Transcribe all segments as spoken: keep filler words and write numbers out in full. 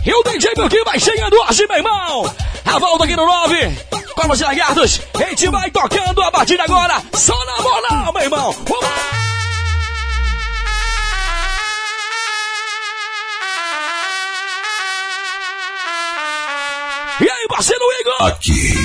E o D J Milky vai chegando hoje, meu irmão. A volta aqui no nove. Palmas de lagartos. A gente vai tocando a partir de agora. Só na moral, meu irmão. Vamos. E aí, parceiro Igor? Aqui.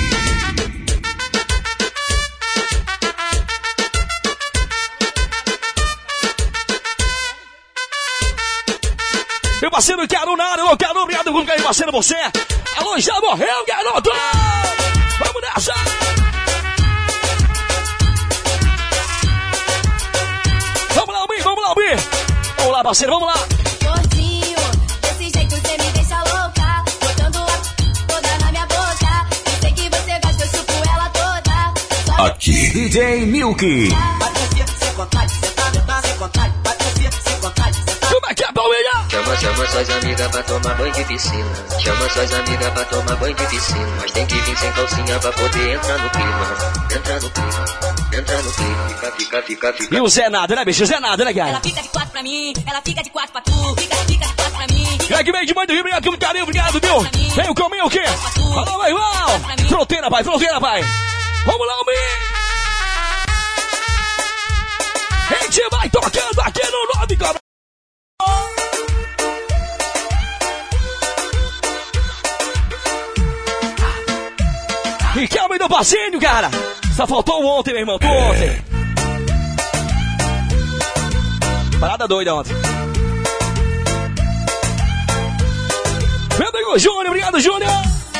Meu parceiro Quero na área, Quero, obrigado por cair, parceiro, você. Alô, já morreu, garoto! Vamos nessa! Vamos lá, Albi, vamos lá, Albi! Vamos lá, parceiro, vamos lá! Gordinho, desse jeito você me deixa louca, botando a toda na minha boca. Eu sei que você gosta, eu chupo ela toda. Só Aqui. D J Milky. Como é que é, Palmeiras? Chama, chama suas amigas pra tomar banho de piscina. Chama suas amigas pra tomar banho de piscina. Mas tem que vir sem calcinha pra poder entrar no clima. Entrar no clima, entrar no clima. Fica, fica, fica, fica. E o Zé Nada, né, bicho? Zé Nada, né, cara? ela fica de quatro pra mim, ela fica de quatro pra tu, fica, fica de quatro pra mim. E aí que vem de mãe do Rio, obrigado, muito carinho, obrigado, viu? Vem comigo o quê? Falou, meu irmão! Fronteira, pai, fronteira, pai! Vamos lá, homem! A gente vai tocando aqui no nove, cara! E que é o meio do passinho, cara? Só faltou ontem, meu irmão, tu ontem. Parada doida ontem. Meu amigo Júnior, obrigado, Júnior.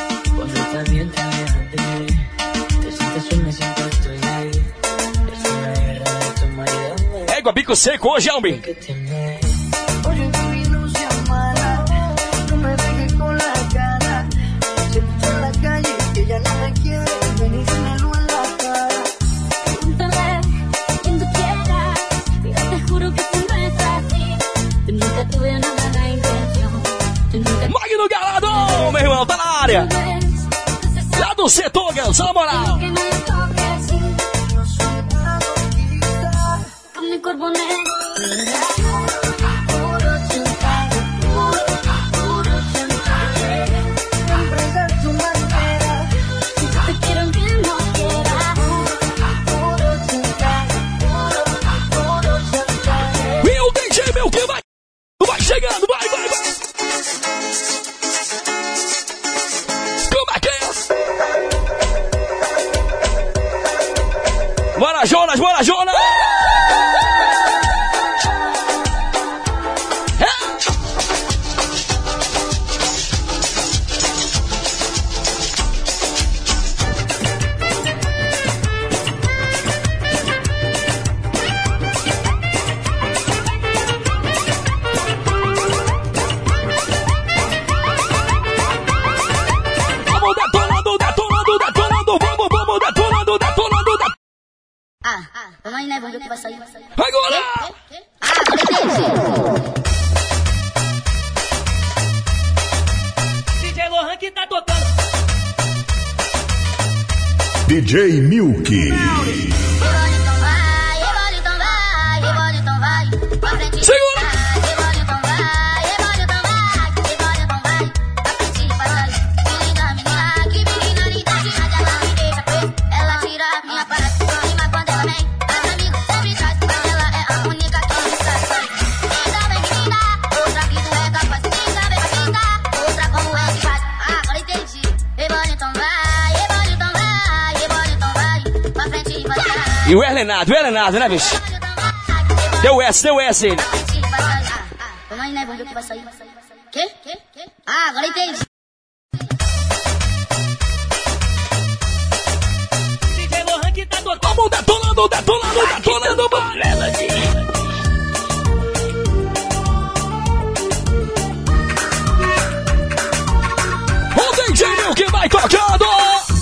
Égua, bico seco hoje, Albi. Magno Galadão, meu irmão, tá na área. Lá do setor, Gans, na moral. E o D J meu que vai, vai chegando, vai, vai, vai. Como é que é? Bora, Jonas, bora, Jonas! Vamos aí, né? Vamos ver o que vai sair. Agora! Ah, agora D J Lohan que tá tocando. D J Milky. Segura! E o Erlenado, o Erlenado, né, bicho? Deu S, deu S ele. Vamos aí, né? Vamos ver o que vai sair. Quê? Ah, agora entendi. D J Lohan que tá tocando. Vamos detonando, detonando, detonando, mano. O D J Milky vai tocando.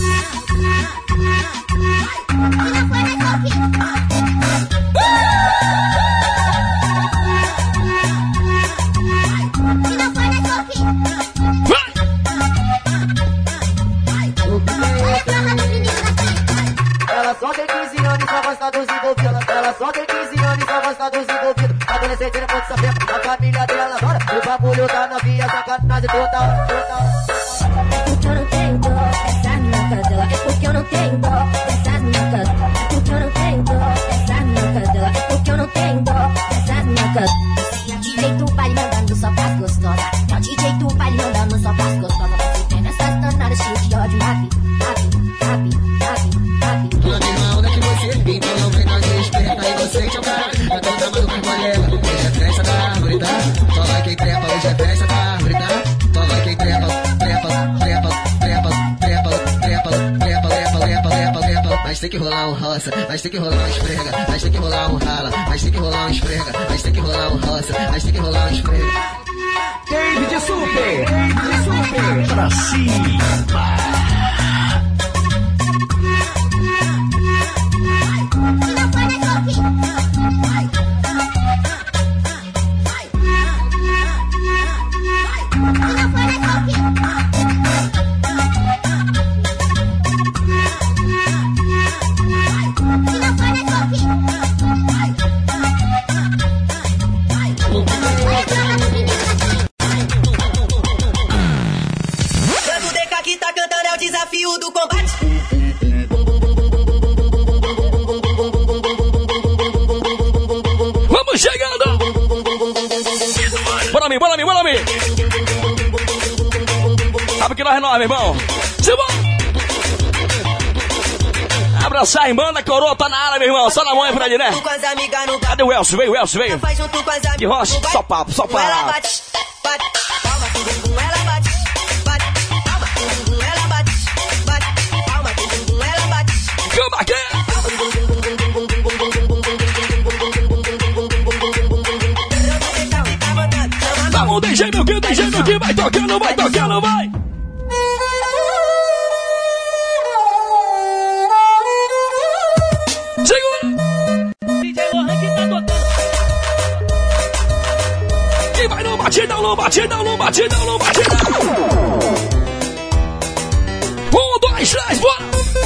Ela só tem quinze anos e só gosta dos envolvidos. Ela só tem quinze anos e só gosta dos envolvidos. Adolescente não pode saber, a família dela adora. bagulho tá novinha, sacanagem total, total. Porque eu não tenho dó dessa minha cadela. É porque eu não tenho dó dessa minha cadela. É porque eu não tenho dó dessa minha cadela. É porque eu não tenho dó dessa minha cadela. D J tu vai mandando só pras gostosa. Não, D J tu vai mandando só pras gostosa. Você tem essas danadas cheias de ódio. Rapi, rapi, rapi, rapi, rapi. Toda mesma onda que você, então não vem na desperta. E você que é o cara, é toda maluca com colega. Hoje é festa da árvore, tá? Só vai quem trepa, hoje é festa da árvore, tá? Só vai quem trepa, trepa, trepa, trepa, trepa, trepa, trepa, trepa, trepa, trepa, trepa. Mas tem que rolar um roça, mas tem que rolar um esfrega, mas tem que rolar um rala, mas tem que rolar um esfrega, mas tem que rolar um roça, mas tem que rolar um esfrega. David Super, David Super, pra cima. Desafio do combate. Vamos chegando. Bora mim, bora mim, bora mim. Sabe que nós é nós, meu irmão. Simbora. Abraçar a irmã da coroa, tá na área, meu irmão. Só na mão aí pra ele, né? Cadê o Elcio? Veio, o Elcio, veio. Que rocha, só papo, só papo. Ela bate, bate, palma, tum, tum, tum, ela bate, bate, palma, tum, tum, tum, ela bate, bate, palma, tum, tum, tum, ela bate. Come aqui. Vamos, D J Milky, D J Milky, vai tocando, vai tocando, vai. D J Lohan que tá tocando. E vai no batidão, no batidão, no batidão, no batidão. Um, dois, três, bora.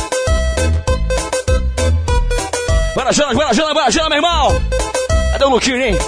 Bora, Jana, bora, Jana, bora, Jana, meu irmão. Cadê o Luquinho, hein?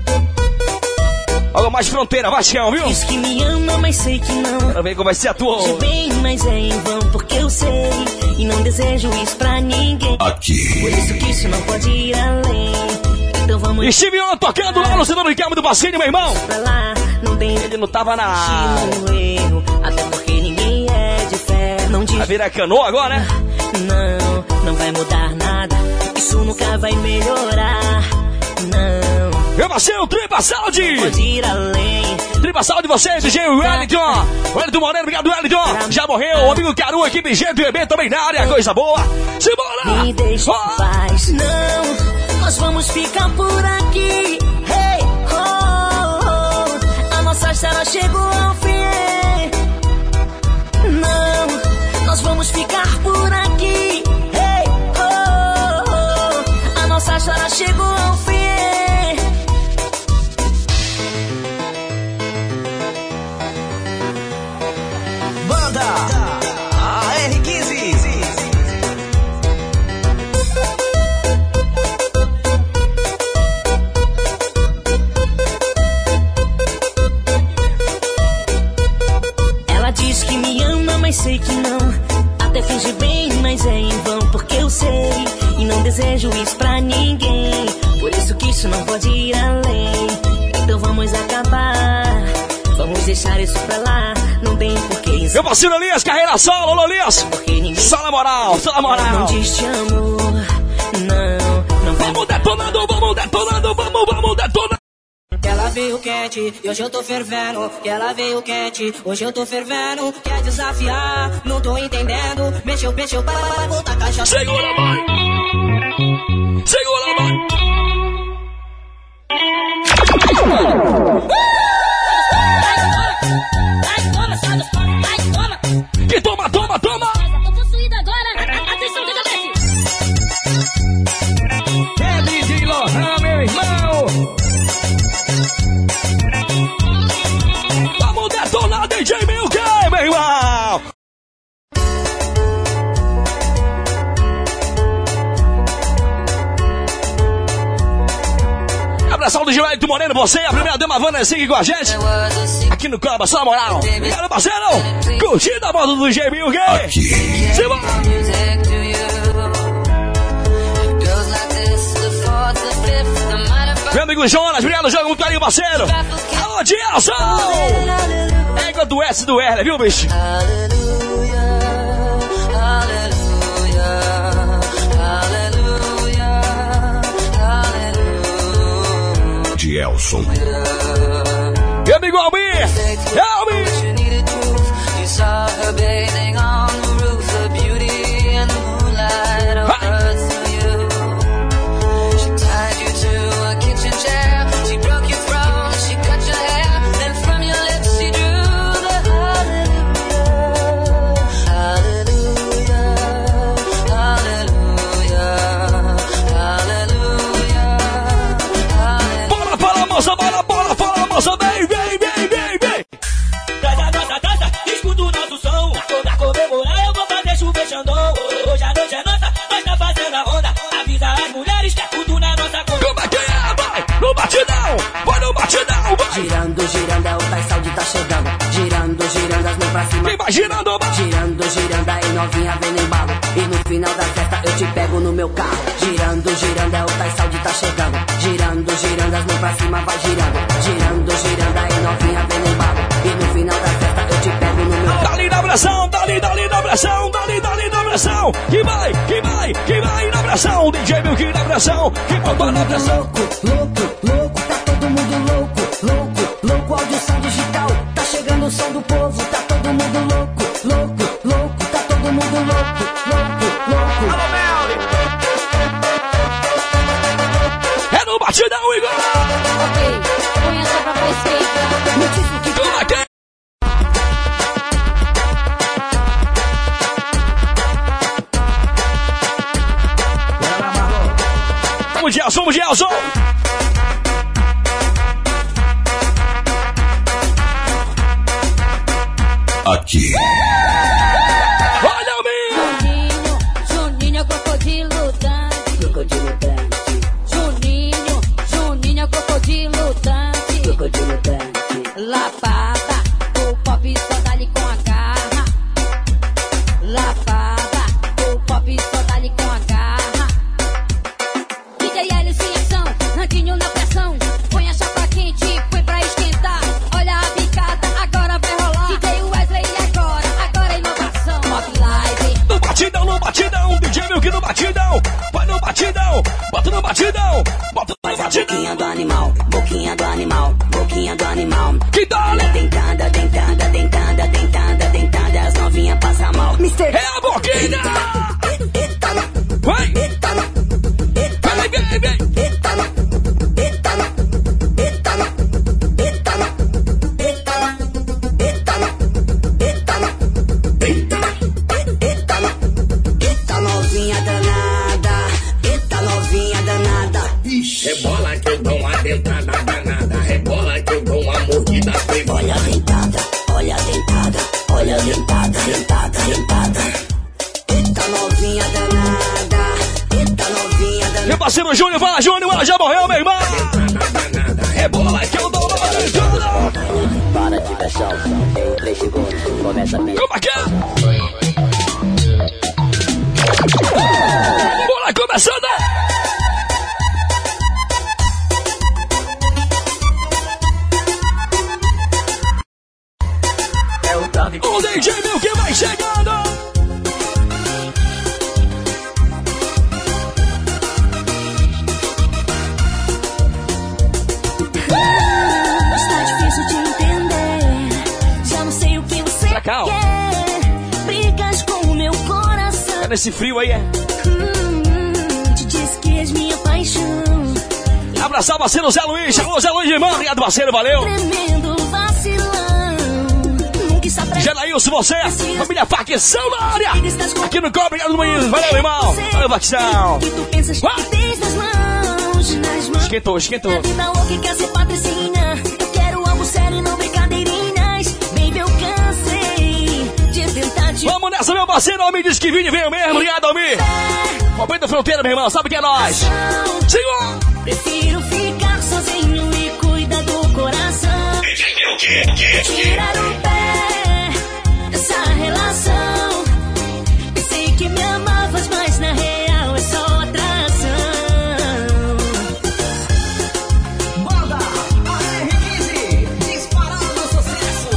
Algo mais fronteira, Bastião, viu? Diz que me ama, mas sei que não. Quero ver como vai ser a tua. De bem, mas é em vão, porque eu sei. E não desejo isso pra ninguém. Aqui. Por isso que isso não pode ir além. Então vamos... Estive ontem tocando lá no Senhor do Ricardo do Bacine, meu irmão. Pra lá, não tem... Ele não tava na... no erro, até porque ninguém é de fé. Não diz... Vai virar canoa agora, né? Não, não vai mudar nada. Isso nunca vai melhorar. Não. Meu parceiro, Tripa Saúde! Pode ir além. Tripa Saúde de vocês, D J Wellington! Wellington Moreno, obrigado, Wellington! Já morreu, o amigo Caru, equipe G do E B também na área, coisa boa! Simbora! Me deixa em paz. Não, nós vamos ficar por aqui. Hey, oh, oh. A nossa história chegou ao fim. Não, nós vamos ficar por aqui. Hey, oh, oh. A nossa história chegou ao fim. Banda A R quinze. Ela diz que me ama, mas sei que não. Até finge bem, mas é em vão, porque eu sei. E não desejo isso pra ninguém. Por isso que isso não pode ir além. Então vamos acabar. Vamos deixar isso pra lá. Não tem porquê isso. Meu parceiro Elias, carreira solo, alô Elias! Só na moral, só na moral! Não diz te amo. Não, não vai. Vamos detonando, vamos detonando, vamos, vamos detonando! Que ela veio quente, e hoje eu tô fervendo. Que ela veio quente, hoje eu tô fervendo. Quer desafiar, não tô entendendo. Mexeu, mexeu, para, para, voltar caixa. Segura, mãe! Segura, mãe! Que toma, toma, toma! Tô possuída agora. Atenção, D J. É D J Lohan, meu irmão! Vamos detonar D J Milky, meu irmão! Abração do Gilberto Moreno, você, a primeira dama Vanessa aqui com a gente. Aqui no Coba, só na moral. Obrigado, parceiro. Curtindo a moda do D J Milk. Simbora. Meu amigo Jonas, obrigado, joga um carinho, parceiro. Alô, Dilson. Égua do S do R, viu, bicho? Gelson. Meu amigo Almir. Almir. Nossa, vem, vem, vem, vem, vem! Dança, dança, dança, escuta o nosso som. Toda comemorar eu vou fazer chover Xandão. Hoje a noite é nossa, nós tá fazendo a onda. Avisa as mulheres que é tudo na nossa conta. Como é que é, vai? No batidão, vai no batidão, vai! Girando, girando, é o Tais Saúde tá chegando. Girando, girando, as mãos pra cima. Quem vai girando, vai? Girando, girando, aí novinha vem no embalo. E no final da festa eu te pego no meu carro. Girando, girando, é o Tais Saúde tá chegando. Girando, girando, as mãos pra cima, vai girando. Girando, girando, aí novinha vem no embalo. E no final da festa eu te pego no meu carro. Dali na pressão, dali, dali na pressão, dali, dali na pressão. Que vai, que vai, que vai na pressão. D J Milk na pressão, que bomba na pressão. Louco, louco, louco, tá todo mundo louco, louco, louco, audição digital. Tá chegando o som do povo, tá todo mundo louco, louco, louco, tá todo mundo louco, louco, louco. Alô, Mel! É no batidão, Igor! Ok, põe essa pra esquerda. Me diz o que Como é que é? Vamos, Gelson, vamos, Gelson! Aqui. Olha o meu! Juninho, Juninho é crocodilo dante. crocodilo dante, Juninho, Juninho é crocodilo dante. crocodilo dante. Lapada, o pop só dá-lhe com a garra. Lapada, o pop só dá-lhe com a garra. D J L sem ação, Ranquinho na pressão. Põe a chapa quente, põe pra esquentar. Olha a picada, agora vai rolar. D J Wesley agora, agora é inovação. Pop live. No batidão, no batidão, D J Milk no batidão. Vai no batidão, bota no batidão, bota no batidão. Boquinha do animal, boquinha do animal, boquinha do animal. Que tal? Olha dentada, dentada, dentada, dentada, dentada, as novinhas passam mal. mister É a boquinha! Vai! Vai, vem, vem! Eita novinha danada, eita novinha danada. Rebola que eu dou uma dentada danada. Rebola que eu dou uma mordida privada. Olha a dentada, olha a dentada, olha a dentada, dentada, dentada. Eita novinha danada, eita novinha danada. Meu parceiro Júnior, fala Júnior, ela já morreu, meu irmão! Rebola que eu dou uma dentada! Para de pressão, em três segundos, começa a Como é que é? Bora começando! O D J Milk vai chegando! Está difícil de entender. Já não sei o que você Pra cá, ó. quer. Brigas com o meu coração. Tá nesse frio aí, é? Hum, te disse que és minha paixão. Abraçar o parceiro Zé Luiz. Alô, Zé Luiz, irmão. Obrigado, parceiro. Valeu. Tremendo vacilão. Nunca está presente. Janaílson, você. Família Facção na área. Aqui no Cobre. Obrigado, Luiz. Valeu, irmão. Valeu, Facção. Que tu pensas que tens nas mãos, nas mãos. Esquentou, esquentou. A vida louca e quer ser patricinha. Eu quero algo sério e não brincadeirinhas. Baby, eu cansei de tentar te... Vamos nessa, meu parceiro. Almir disse que Vini veio mesmo. Obrigado, Almir. Momento da fronteira, meu irmão. Sabe que é nós. Senhor. Prefiro ficar sozinho. Tirar o pé dessa relação. Pensei que me amavas, mas na real é só atração. Banda A R quinze, disparando sucesso.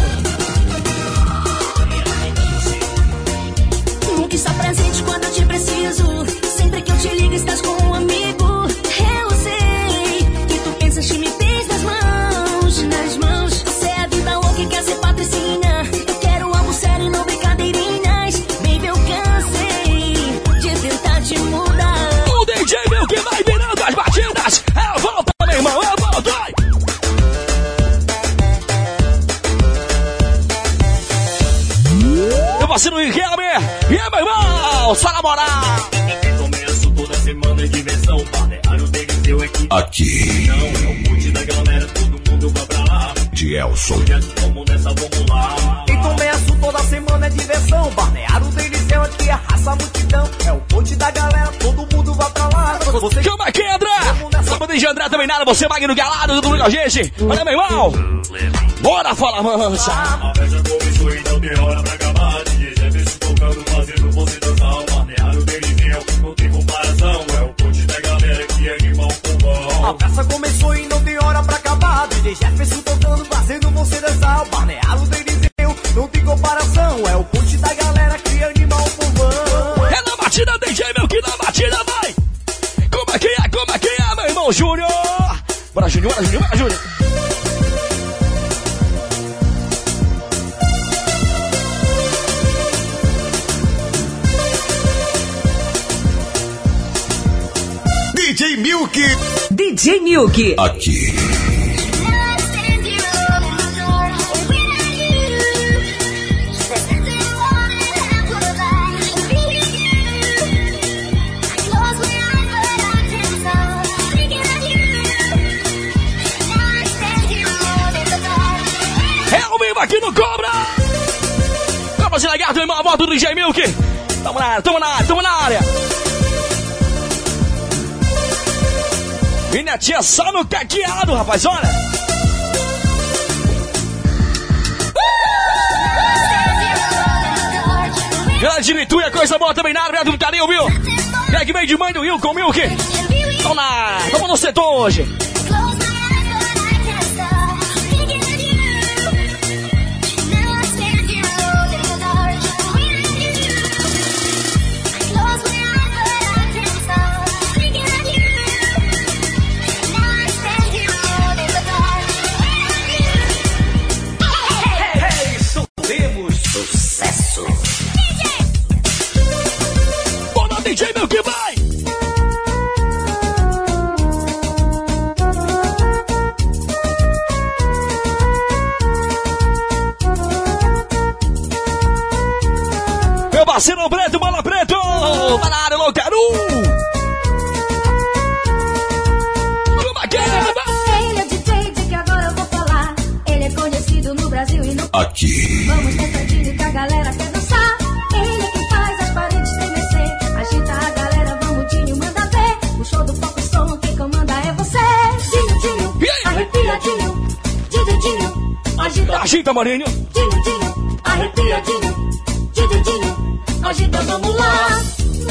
Nunca está presente quando eu te preciso. Sempre que eu te ligo estás com um amigo. Eu sei que tu pensas que me tens nas mãos, nas mãos. Você é a vida louca e quer ser patricinha. Eu quero algo sério e não brincadeirinhas. Baby, eu cansei de tentar te mudar. O D J meu que vai virando as batidas. É a volta, meu irmão, é a volta. Meu parceiro Riquelme. E aí, meu irmão, só na moral. Começo toda semana de diversão. Balneário dele deu aqui. Aqui. Não, é o monte da galera, todo mundo vai pra lá. Gelson. Vamos nessa, vamos lá. E começo toda semana é diversão. Balneário Deliceu aqui arrasa a multidão. É o ponte da galera, todo mundo vai pra lá. Você Chama aqui, André. Sábado de André também nada. Você, Magno Galado, tudo com a gente. Olha, meu irmão. Bora, fala, mancha. A festa começou e não tem hora pra acabar. D J Jefferson tocando, fazendo você dançar. O Balneário Deliceu não tem comparação. É o ponte da galera que anima o povão. A festa começou e não tem hora pra acabar. D J Jefferson tocando, fazendo você dançar. O Balneário Deliceu não tem comparação. É o ponte da galera que anima o povão. É na batida, D J meu, que na batida vai. Como é que é, como é que é, meu irmão Júnior? Bora, Júnior, bora, Júnior, bora, Júnior. D J Milk. D J Milk. Aqui. É ao vivo aqui no Cobra. Cobra de Lagarto, irmão, a volta do D J Milk. Tamo na área, tamo na área, tamo na área. E netinha só no caqueado, rapaz, olha. Galera de Lituia, coisa boa também na área, obrigado por carinho, viu? E aí que vem de mãe do Will com Milk. Tamo na área, tamo no setor hoje. Sucesso. Bora, D J meu que vai! Meu parceiro preto, bola preto! Tá na área, Loucaru! Como é que é? Ele é D J de que agora eu vou falar. Ele é conhecido no Brasil e no... Aqui. Vamos dançadinho que a galera quer dançar. Ele é quem faz as paredes estremecer. Agita a galera, vamos Dinho, manda ver. O show do pop som, quem comanda é você. Dinho, Dinho, arrepia Dinho. Dinho, Dinho, agita. Agita, Marinho. Dinho, Dinho, arrepia Dinho. Dinho, Dinho, agita, vamos lá.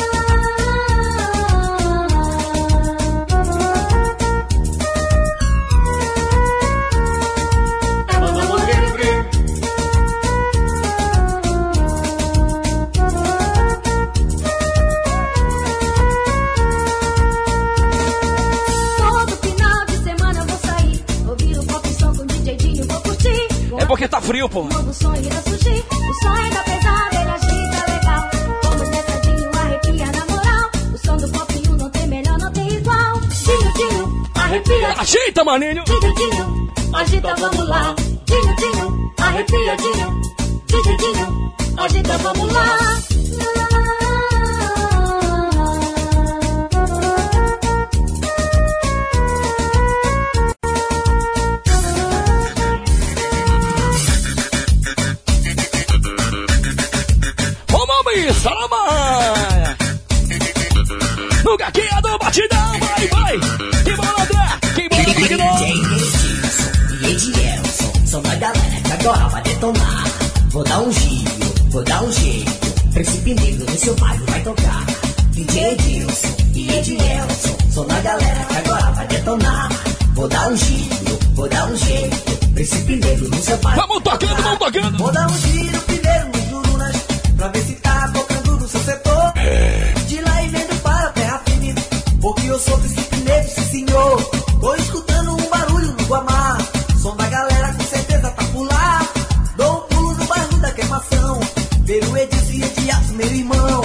Porque tá frio, pô. O novo som irá surgir, o som é da pesada, ele agita legal. Vamos dançadinho, arrepia na moral. O som do pop um não tem melhor, não tem igual. Dinho, Dinho, arrepia. Agita, maninho. Dinho, Dinho, agita, vamos lá. Dinho, Dinho, arrepia, Dinho. Dinho, Dinho, agita, vamos lá. Salama! No gaqueado, batidão, vai, vai! Que bom, André! Que bom, Magno! D J Edilson, são da galera. agora vai detonar. Vou dar um giro, vou dar um jeito. Príncipe Negro no seu bairro vai tocar. D J Edilson e Edielson, sou na galera que agora vai detonar. Vou dar um giro, vou dar um jeito. Príncipe Negro no seu bairro. Vamos tocando, vamos tocando. Vou dar um giro primeiro nos Jurunas, pra ver se tá tocando no seu setor. É. De lá e vendo para a terra firme, porque eu sou Príncipe Negro, sim senhor. Tô escutando um barulho no Guamá. Som da galera com certeza tá por lá. Dou um pulo no bairro da queimação. Ver o Edilson e Edielson, meu irmão.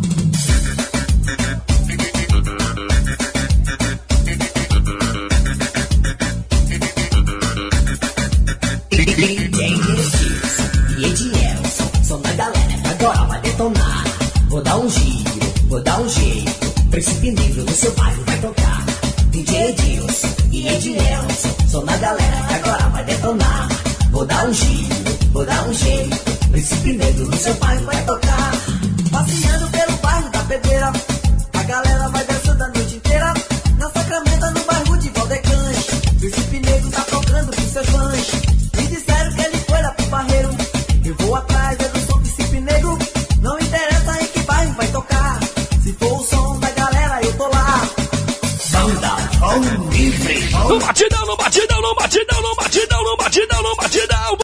E Edielson, som da galera que agora vai detonar. Vou dar um giro, vou dar um jeito. Príncipe Negro no seu bairro vai tocar. D J Edilson e Edielson, som da galera que agora vai detonar. Vou dar um giro, vou dar um jeito. Príncipe Negro no seu bairro vai tocar. Passeando pelo bairro da Pedreira, a galera vai dançando a noite inteira. Na Sacramento, no bairro de Valdecães, Príncipe Negro tá tocando com seus fãs. Me disseram que ele foi lá pro Barreiro. Eu vou atrás, é do som Príncipe Negro. Não interessa em que bairro vai tocar. Se for o som da galera, eu tô lá. Banda ou livre. No batidão, no batidão, no batidão, no batidão, no batidão, no batidão.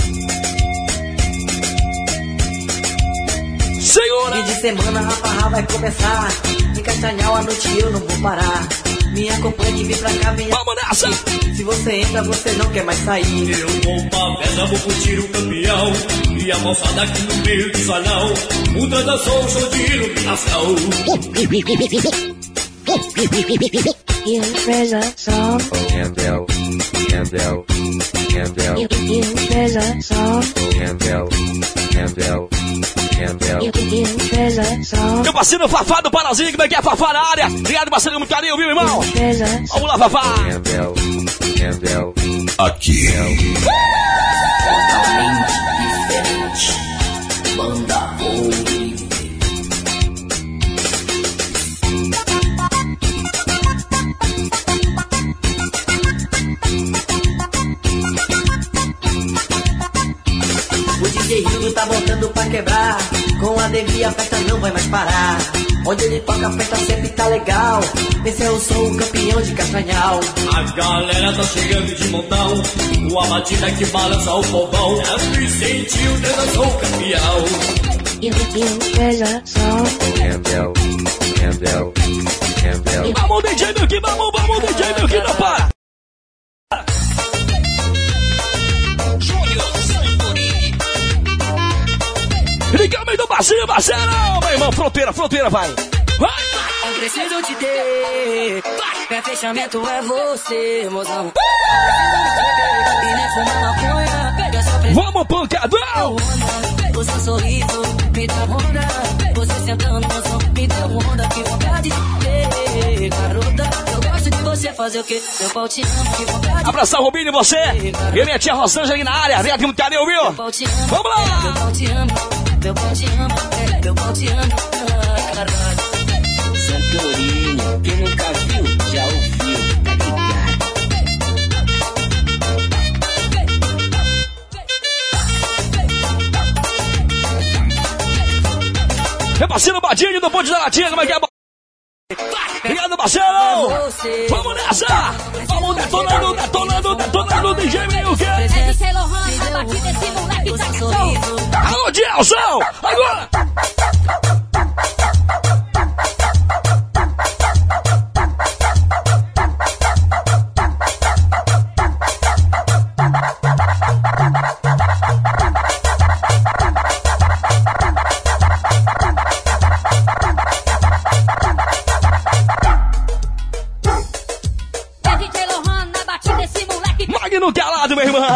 Senhora! Fim de semana a farra vai começar. Em Castanhal a noite eu não vou parar. Me acompanhe e vem pra cá, vem. Vamos nessa! Se você entra, você não quer mais sair. Eu vou pra festa, vou curtir o campeão. E a moçada aqui no meio do salão. O dançou, show de iluminação. You treasure song. Campbell, Campbell, Campbell. You, you treasure song. Campbell, Campbell, Campbell. You, you treasure song. Meu parceiro Fafá do Parazinho, como é que é Fafá na área? Obrigado, parceiro, muito carinho, viu, irmão? Vamos lá, Fafá. Campbell, Campbell. Aqui. Totalmente diferente. Banda Ourive. O D J Hildo tá voltando pra quebrar. Com a Devi a festa não vai mais parar. Onde ele toca a festa sempre tá legal. Esse é o som, o campeão de Castanhal. A galera tá chegando de montão. Uma batida que balança o povão. É Vicente o dançou o campeão. You, you treasure song. Campbell, Campbell, Campbell. Vamos, D J Milk, vamos, vamos, D J Milk, não para! Liga-me do parceiro, parceiro! Meu irmão, fronteira, fronteira, vai! Vai! Eu preciso te ter. Meu fechamento é você, mozão. E nem fumar maconha. Vamos, pancadão! O seu sorriso me dá onda. Você sentando no som me deu onda. Que vontade de ter, garota. Eu gosto de você fazer o quê? Meu pau te ama, que vontade. Abraçar o Rubinho e você. E minha tia Rosângela aí na área. Obrigado, muito carinho, viu? Meu pau te ama. Vamos lá! Meu pau te ama. Meu pau te ama. Meu pau te ama. Caralho. Santorini, quem nunca viu, já ouviu, tá ligado? Meu parceiro Badinho do Ponte da Latinha, como é que é? Obrigado, parceiro! Vamos nessa! Vamos detonando, detonando, detonando, D J Milk! É D J Lohan, a batida desse moleque tá cachorro. Alô, Gelson! Agora! Magno calado, meu irmão!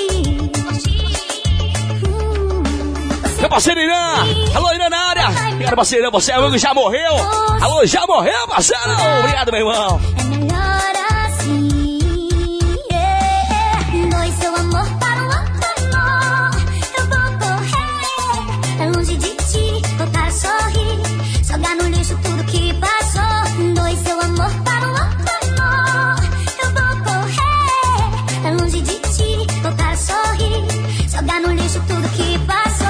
Meu parceiro Irã, alô Irã na área, parceirão. Você é o que já morreu. Alô, já morreu, parceiro. Obrigado, meu irmão. É melhor assim. Yeah. Doe seu amor para um outro amor. Eu vou correr é longe de ti, voltar a sorrir, jogar no lixo tudo que passou. Doe seu amor para um outro amor. Eu vou correr é longe de ti, voltar a sorrir, jogar no lixo tudo que passou.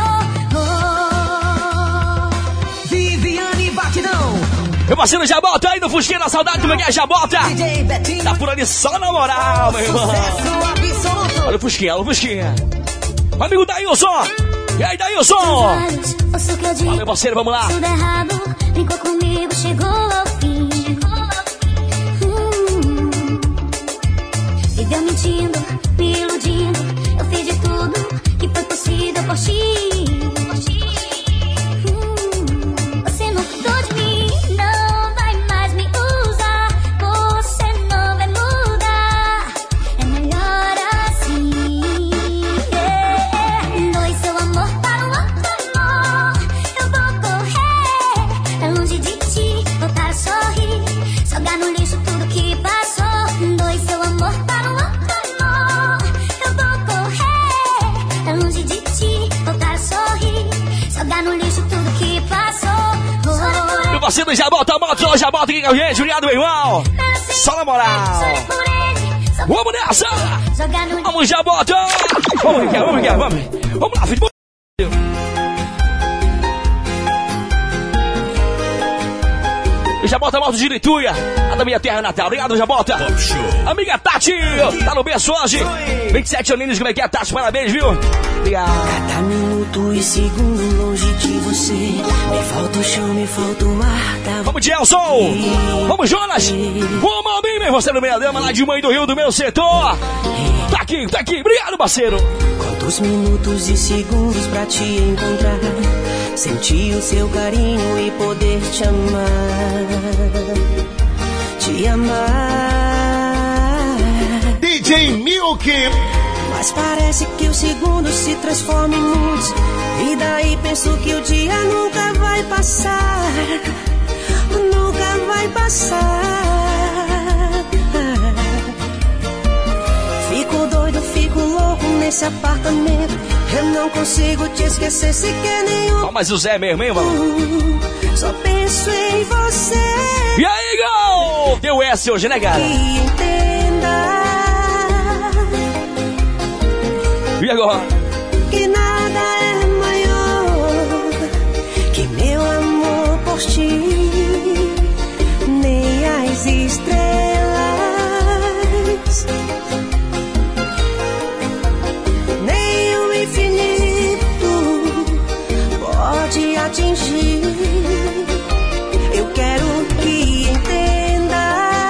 Viviane Batidão. Meu parceiro Jabota aí no Fusquinha da Saudade do Miguel Jabota. Tá por ali só na moral, meu irmão. Olha o Fusquinha, olha o Fusquinha. Meu amigo Dailson. E aí, Dailson? Valeu, parceiro, vamos lá. Tudo errado, brincou comigo, chegou ao fim. Hum. Viveu mentindo, me iludindo. Eu fiz de tudo que foi possível por ti. Hum. Você não cuidou de mim, não vai mais me usar. Você não vai mudar. É melhor assim. Yeah. Doe seu amor para um outro amor. Eu vou correr é longe de ti, voltar a sorrir, jogar no lixo tudo que passou. Doe seu amor para um outro amor. Eu vou correr é longe de ti, voltar a sorrir, jogar no lixo tudo que passou. Oh. Meu parceiro Jabota, Moto, Jabota aqui com a gente. Obrigado, meu irmão. Só na moral. Vamos nessa. Vamos, Jabota. Vamos, Miguel, vamos, Miguel, vamos. Vamos lá, filho. Jabota, Moto de Lituia, a da minha terra natal. Obrigado, Jabota. Amiga Tati, tá no berço hoje. vinte e sete aninhos, como é que é, Tati? Parabéns, viu? Obrigado. Cada minuto e segundo longe de você, me falta o chão, me falta o ar. Tá... Vamos, Gelson. Vamos, Jonas. Vamos, Albinho, você no meio dama lá de Mãe do Rio, do meu setor. Tá aqui, tá aqui. Obrigado, parceiro. Quantos minutos e segundos pra te encontrar, sentir o seu carinho e poder te amar, te amar. D J Milk. Mas parece que os segundos se transformam em muitos, e daí penso que o dia nunca vai passar, nunca vai passar. Fico doido, fico louco nesse apartamento, eu não consigo te esquecer sequer nenhum. Oh, mas o Zé mesmo, hein, mano? Só penso em você. E aí, gol! Deu S hoje, né, cara? Que entenda. E agora? Que nada é maior que meu amor por ti, nem as estrelas, nem o infinito pode atingir. Eu quero que entenda.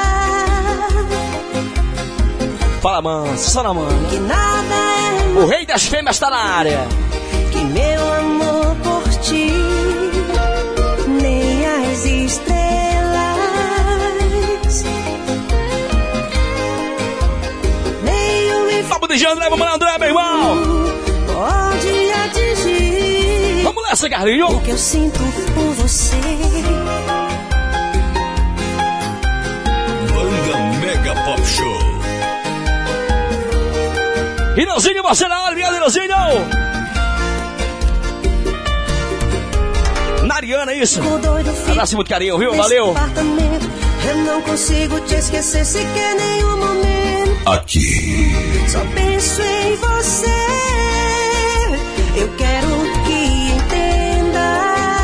Fala, mano, só na mão. Que nada é o rei das fêmeas tá na área. Que meu amor por ti, nem as estrelas, nem o infinito. Vamos de André, vamos lá, André, meu irmão. Pode atingir. Vamos nessa, Carlinho. O que eu sinto por você. Banda Mega Pop Show. Inãozinho, você na hora, obrigado, Inãozinho. Nariana, isso. Abraço, muito carinho, viu? Valeu. Eu não consigo te esquecer sequer nenhum momento. Aqui. Só penso em você. Eu quero que entenda.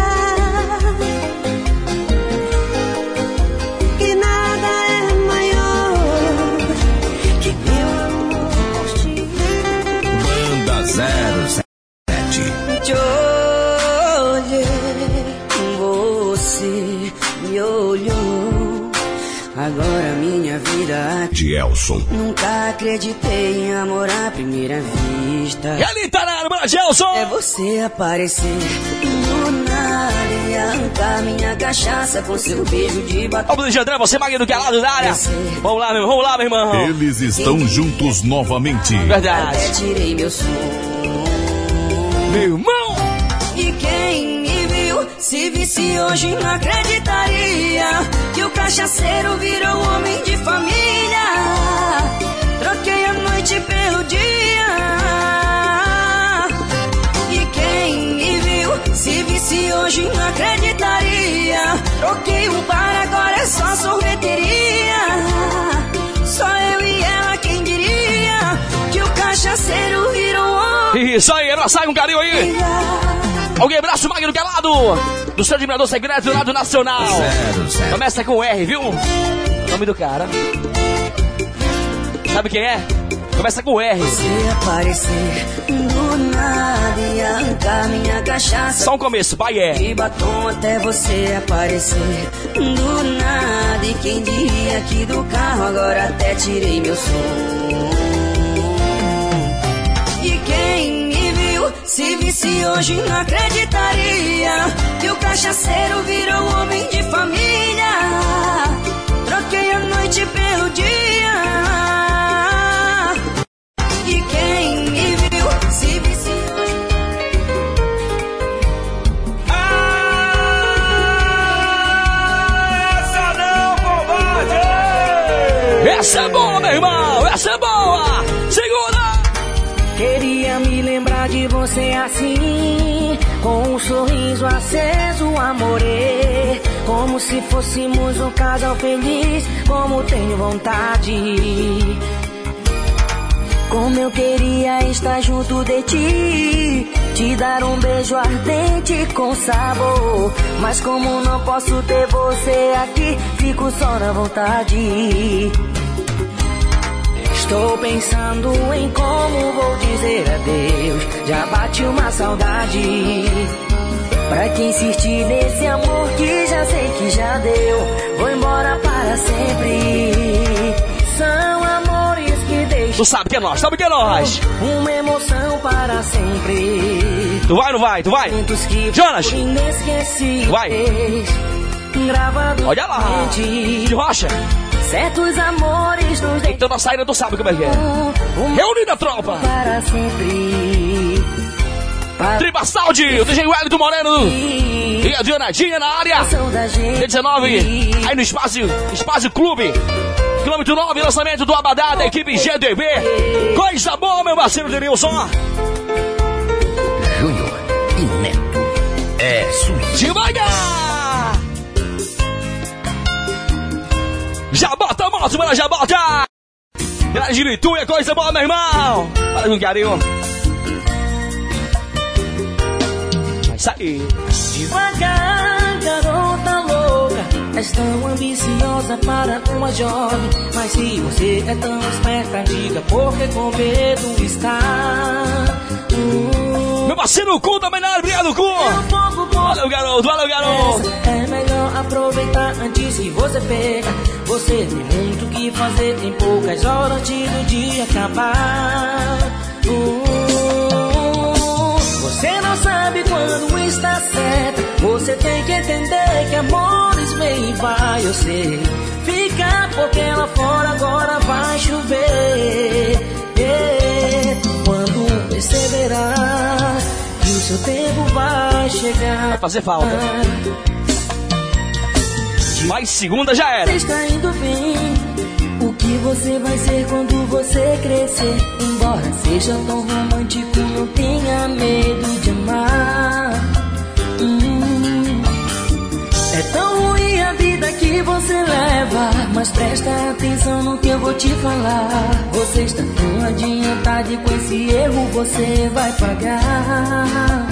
Que nada é maior que meu amor por ti. Banda zero sete. Te olhei, você me olhou. Agora minha vida de Elson. Nunca acreditei em amor à primeira vista. E ali tá na área, Gelson. É você aparecer do nada e arrancar minha cachaça com seu beijo de batom. Vamos de André, você maguinho do que é lado da área. Vamos lá, meu, vamos lá, meu irmão. Eles estão Quem juntos que... novamente. Verdade. Até tirei meu som. Meu irmão. E quem me viu se visse hoje não acreditaria que o cachaceiro virou um homem de família. Troquei a noite pelo dia. E quem me viu, se visse hoje não acreditaria. Troquei um bar, agora é só sorveteria. Só eu e ela, quem diria que o cachaceiro virou um homem. Isso aí, nós sai um carinho aí. Alguém abraço o Magno Calado, do seu admirador secreto do lado nacional. Zero, zero. Começa com R, viu? O nome do cara. Sabe quem é? Começa com R. Você aparecer do nada e arrancar minha cachaça. Só um começo, vai é. E batom até você aparecer do nada. E quem diria que do carro agora até tirei meu som. E quem me viu, se visse hoje não acreditaria que o cachaceiro virou um homem de família. Troquei a noite pelo dia. E quem me viu, se visse hoje. Ah, essa não, covarde! Essa é boa, meu irmão, essa é boa! Segura! Queria me lembrar de você assim, com um sorriso aceso, amorê. Como se fôssemos um casal feliz, como tenho vontade. Como eu queria estar junto de ti, te dar um beijo ardente com sabor. Mas como não posso ter você aqui, fico só na vontade. Estou pensando em como vou dizer adeus. Já bate uma saudade. Pra quem insistir nesse amor que já sei que já deu, vou embora para sempre. São amores que deixam. Tu sabe que é nós, sabe que é nós. Uma emoção para sempre. Tu vai ou não vai? Tu vai? Jonas! Vai! Olha lá! De rocha! Certos amores nos deixam. Então na saída tu sabe como é que é. Reunida a tropa! Para sempre. Para Tripa Saúde, o D J Wellington Moreno e a Dianadinha na área. Dia dezenove, aí no Espaço, Espaço Clube. Quilômetro nove, lançamento do Abadá da equipe G D B. Coisa boa, meu parceiro Denilson. Júnior e Neto. É suíço. Devagar! Já bota a moto, mano, já bota! Grande Itu é coisa boa, meu irmão. Fala com carinho. Vai sair. Devagar, garota louca. És tão ambiciosa para uma jovem. Mas se você é tão esperta, diga porque com medo está. Hum. Meu parceiro Cu também na área, obrigado, Cu. Valeu, garoto, valeu, garoto. É melhor aproveitar antes que você pega. Você tem muito o que fazer, tem poucas horas antes do dia acabar. Hum. Você não sabe quando está certa. Você tem que entender que amores vem e vai. Eu sei, fica porque lá fora agora vai chover. É, quando perceberá que o seu tempo vai chegar. Vai fazer falta. Mas segunda já era. Você está indo bem. O que você vai ser quando você crescer? Embora seja tão romântico, não tenha medo de amar. Hum. É tão ruim a vida que você leva, mas presta atenção no que eu vou te falar. Você está tão adiantado e com esse erro você vai pagar.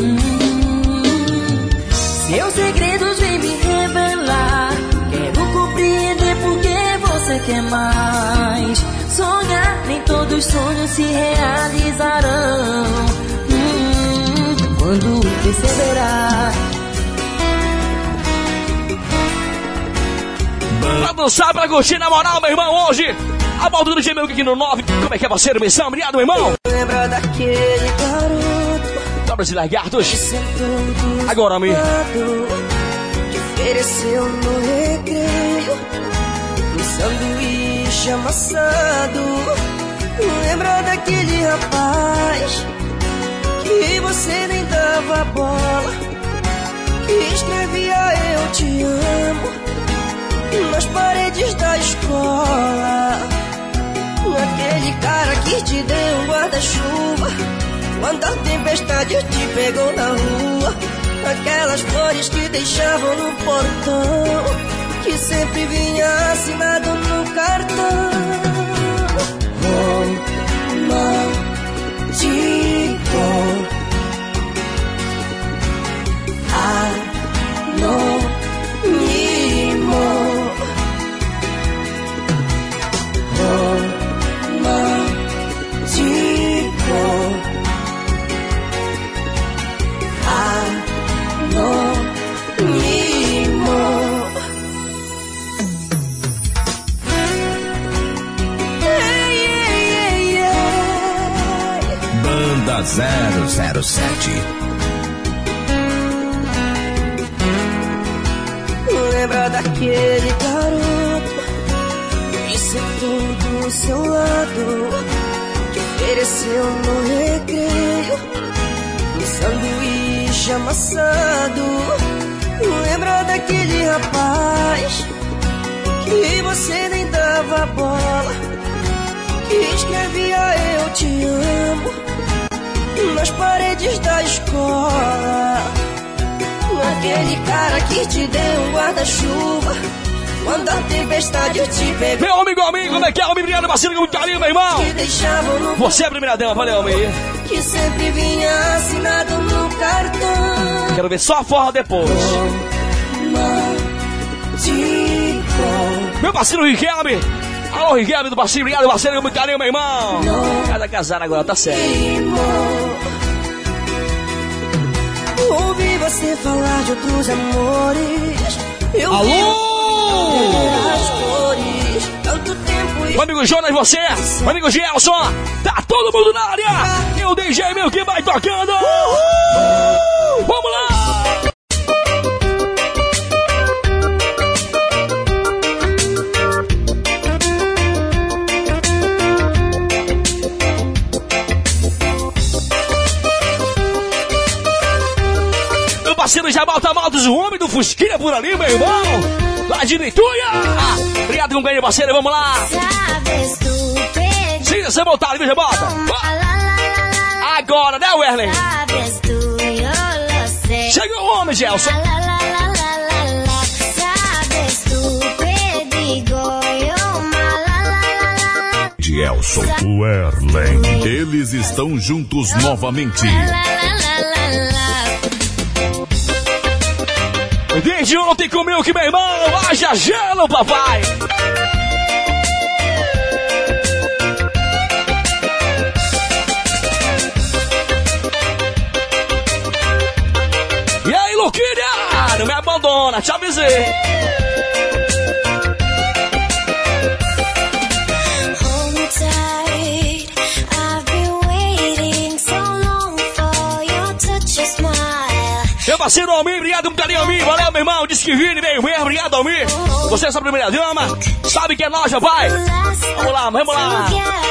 Hum. Seus segredos vêm me revelar. Quero compreender porque você quer mais. Sonhar, nem todos os sonhos se realizarão. Hum, quando perceberá. Pra dançar, pra curtir, na moral, meu irmão, hoje a volta do Gmail aqui no nove. Como é que é, parceiro? Missão, obrigado, meu irmão. Lembra daquele garoto Dobras e lagartos. Agora, me que ofereceu no recreio um sanduíche amassado. Lembra daquele rapaz que você nem dava bola, escrevia eu te amo nas paredes da escola. Aquele cara que te deu um guarda-chuva quando a tempestade te pegou na rua. Aquelas flores que deixavam no portão, que sempre vinha assinado no cartão. Romântico, anônimo, romântico, anônimo. Banda zero zero sete. Lembra daquele garoto que sentou do seu lado, que ofereceu no recreio um sanduíche amassado? Lembra daquele rapaz que você nem dava bola, que escrevia eu te amo nas paredes da escola? Aquele cara que te deu um guarda-chuva quando a tempestade te pegou. Meu amigo, amigo, como é que é? Obrigado, parceiro, com muito carinho, meu irmão. Você é a primeira dama, valeu, amigo. Que sempre vinha assinado no cartão. Quero ver só a forra depois. Meu parceiro Riquelme. Alô, Riquelme do parceiro, obrigado, parceiro, com muito carinho, meu irmão. Cada casar agora, tá certo. Ouvi você falar de outros amores. Eu Alô! vi as cores, tanto tempo e... Meu amigo Jonas, você, meu amigo Gelson, tá todo mundo na área. E o D J meu que vai tocando. Uhul! Vamos lá! Parceiro Jabalta Maldos, o homem do Fusquinha por ali, meu irmão. Lá de Ituia. Obrigado com o ganho, parceiro. Vamos lá. Sim, você voltar ali, Jabalta. Agora, né, Werlen? Chegou o homem, Gelson. Gelson, Werlen. Eles estão juntos novamente. Desde ontem comigo que meu irmão, haja gelo, papai. E aí, Luquinha, não me abandona, te avisei. Meu parceiro Almir, obrigado por carinho, Almir. Valeu, meu irmão. Disse que vire, veio mesmo. Obrigado, Almir. Você é essa primeira dama. Sabe que é nós, vai. Vamos lá, vamos lá.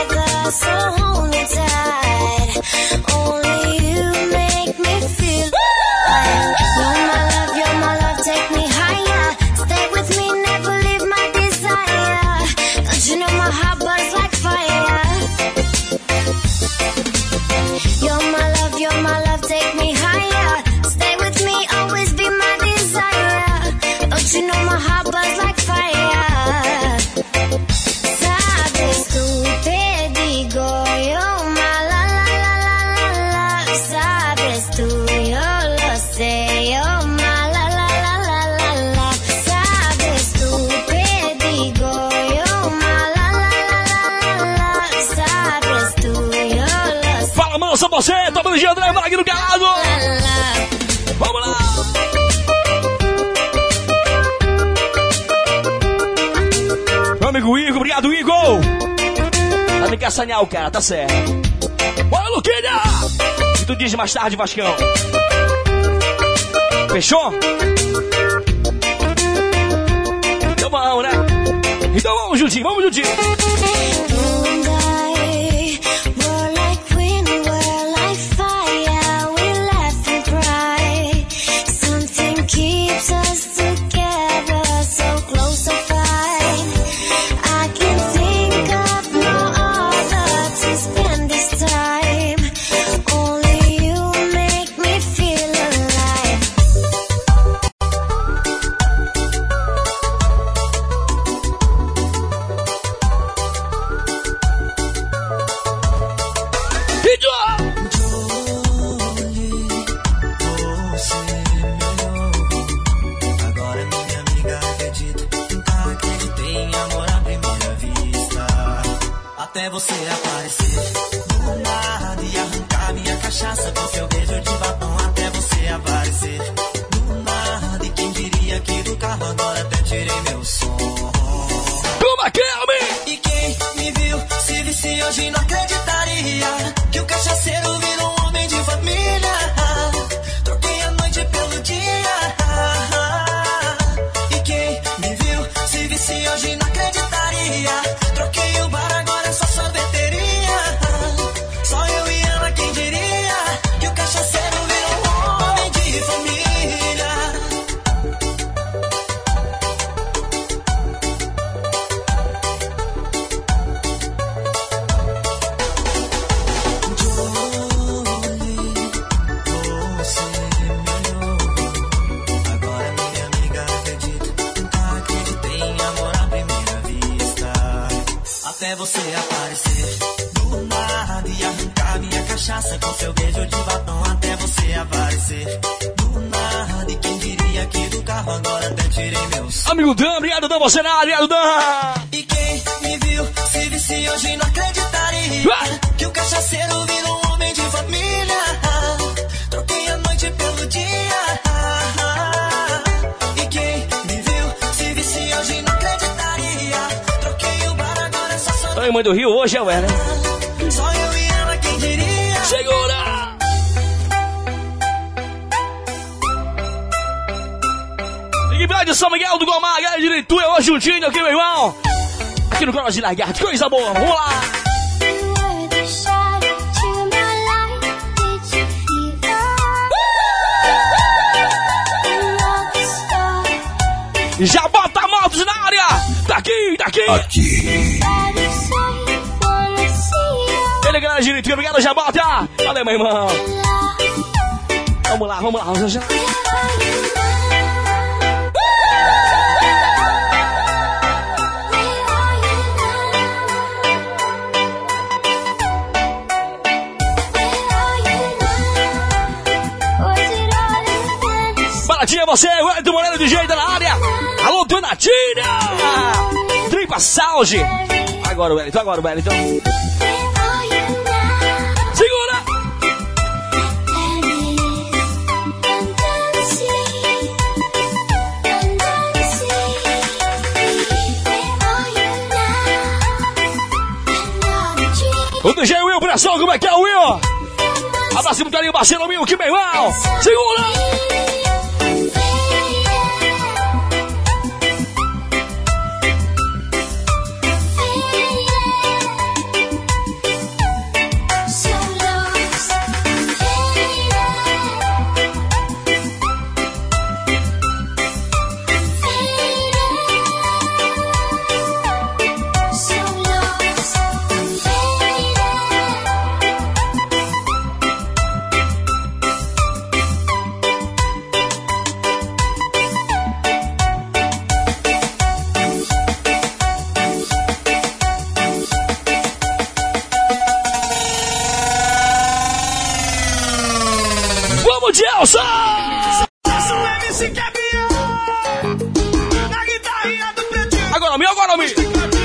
Só você, tomando de André Magno Galado. Vamos lá. Meu amigo Igor, obrigado, Igor. Vai me caçanhar o cara, tá certo. Bora, Luquinha. E tu diz mais tarde, Vascão. Fechou? Então vamos, né? Então vamos, Judinho, vamos, Judinho. Até você aparecer do nada e arrancar minha cachaça com seu beijo de batom. Até você aparecer do nada e quem diria que do carro agora até tirei meu som. Toma, Kelme! E quem me viu se visse hoje não acreditaria que o cachaceiro virou um homem de família. Troquei a noite pelo dia. E quem me viu se visse hoje não acreditaria. Troquei o bar, agora é só sorveteria. Só eu e Ana, quem diria que o cachaceiro virou um homem de família. Até você aparecer do nada e arrancar minha cachaça com seu beijo de batom. Até você aparecer do nada e quem diria que do carro agora até tirei meu som. Amigo Dan, obrigado Dan, você na área, Dan. E quem me viu se visse hoje não acreditaria ah! que o cachaceiro virou um homem de família. Troquei a noite pelo dia. E quem me viu se visse hoje não acreditaria. Troquei o bar, agora é só só. Ai, mãe do Rio, hoje é o Ela. Só eu e ela, quem diria. Segura! Big Brother São Miguel do Gomar, galera de Itu, é hoje juntinho aqui, meu irmão. Aqui no Cola de Lagarto, coisa boa, vamos lá! Já bota motos na área! Daqui, daqui! Aqui! Ele, galera de Itu, obrigado, já bota! Valeu, meu irmão! Vamos lá, vamos lá, vamos lá! Baratinha, você, o Edson Moreno de jeito na área. Alô, Donatina! Tripa Saúde. Agora o Wellington, agora o Wellington. Segura! O D J Will, pressão, como é que é o Will? Abraço muito carinho, parceiro Will, que meu irmão. Segura! Agora, meu, agora, meu.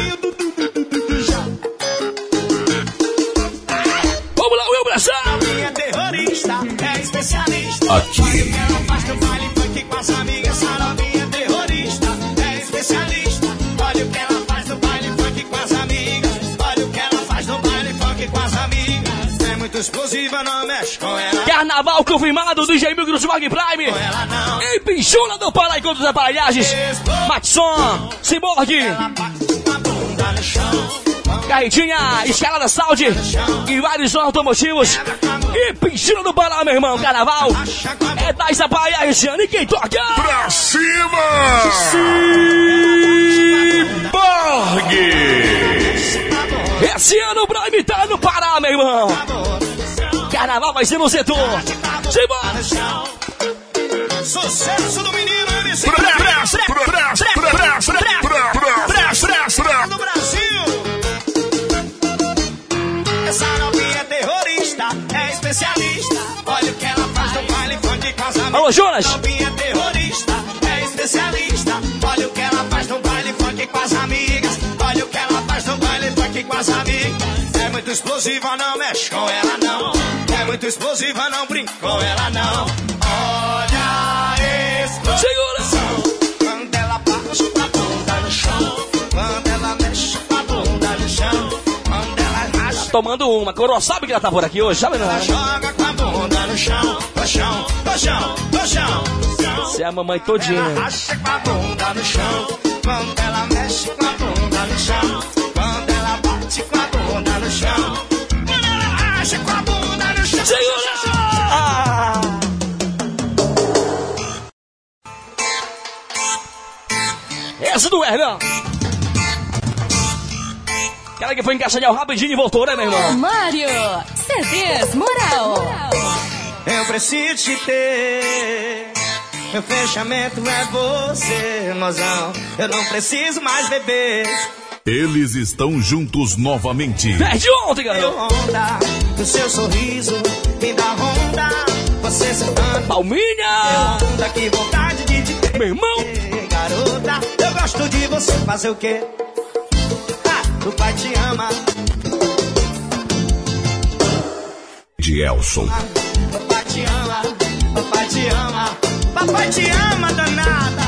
Vamos lá, Will Bração. É terrorista, é especialista. Aqui. Olha o que ela faz no baile funk com as amigas. Essa novinha é terrorista, é especialista. Olha o que ela faz no baile funk com as amigas. Olha o que ela faz no baile funk com as amigas. É muito explosiva, não mexe com ela. Carnaval confirmado do Jaimil do Smog Prime. Com ela não. Em Pinchula do Pará e contra os aparelhagens. Matson, Cyborg. Carretinha, Escalada Saúde e vários automotivos. E Pinchula do Pará, meu irmão. Carnaval é das aparelhagens. E quem toca? Pra cima! Cyborg. Esse ano o Prime tá no Pará, meu irmão. Carnaval vai ser no setor. Cyborg. Sucesso do menino, M C. Do Brasil. Essa novinha é terrorista, é especialista. Olha o que ela faz no baile funk com as amigas. Alô, Jonas. Novinha é terrorista, é especialista. Olha o que ela faz no baile funk com as amigas. Olha o que ela faz no baile funk com as amigas. explosiva, não mexe com ela não. É muito explosiva, não brinca com ela não. Olha a explosão. Quando ela bate com a bunda no chão. Quando ela mexe com a bunda no chão. Quando ela racha. Tomando uma, Coroa sabe que ela tá por aqui hoje, sabe não? Ela joga com a bunda no chão. No chão, no chão, no chão. Você é a mamãe todinha. Ela racha com a bunda no chão. Quando ela mexe com a bunda no chão. Quando ela bate com a bunda no chão. Quando ela racha com a bunda no chão. Segura! Essa do Hernão. Aquela que foi encaixar o rapidinho e voltou, né, meu irmão? Mário, C Ds Moral. Eu preciso te ter. Meu fechamento é você, mozão. Eu não preciso mais beber. Eles estão juntos novamente. Perde ontem, garoto. Onda, o seu sorriso me dá onda. Você sentando. Palminha. Onda, que vontade de te ter. Meu irmão. Garota, eu gosto de você. Fazer o quê? Ah, o pai te ama. De Elson. Papai te ama, papai te ama, papai te ama, danada.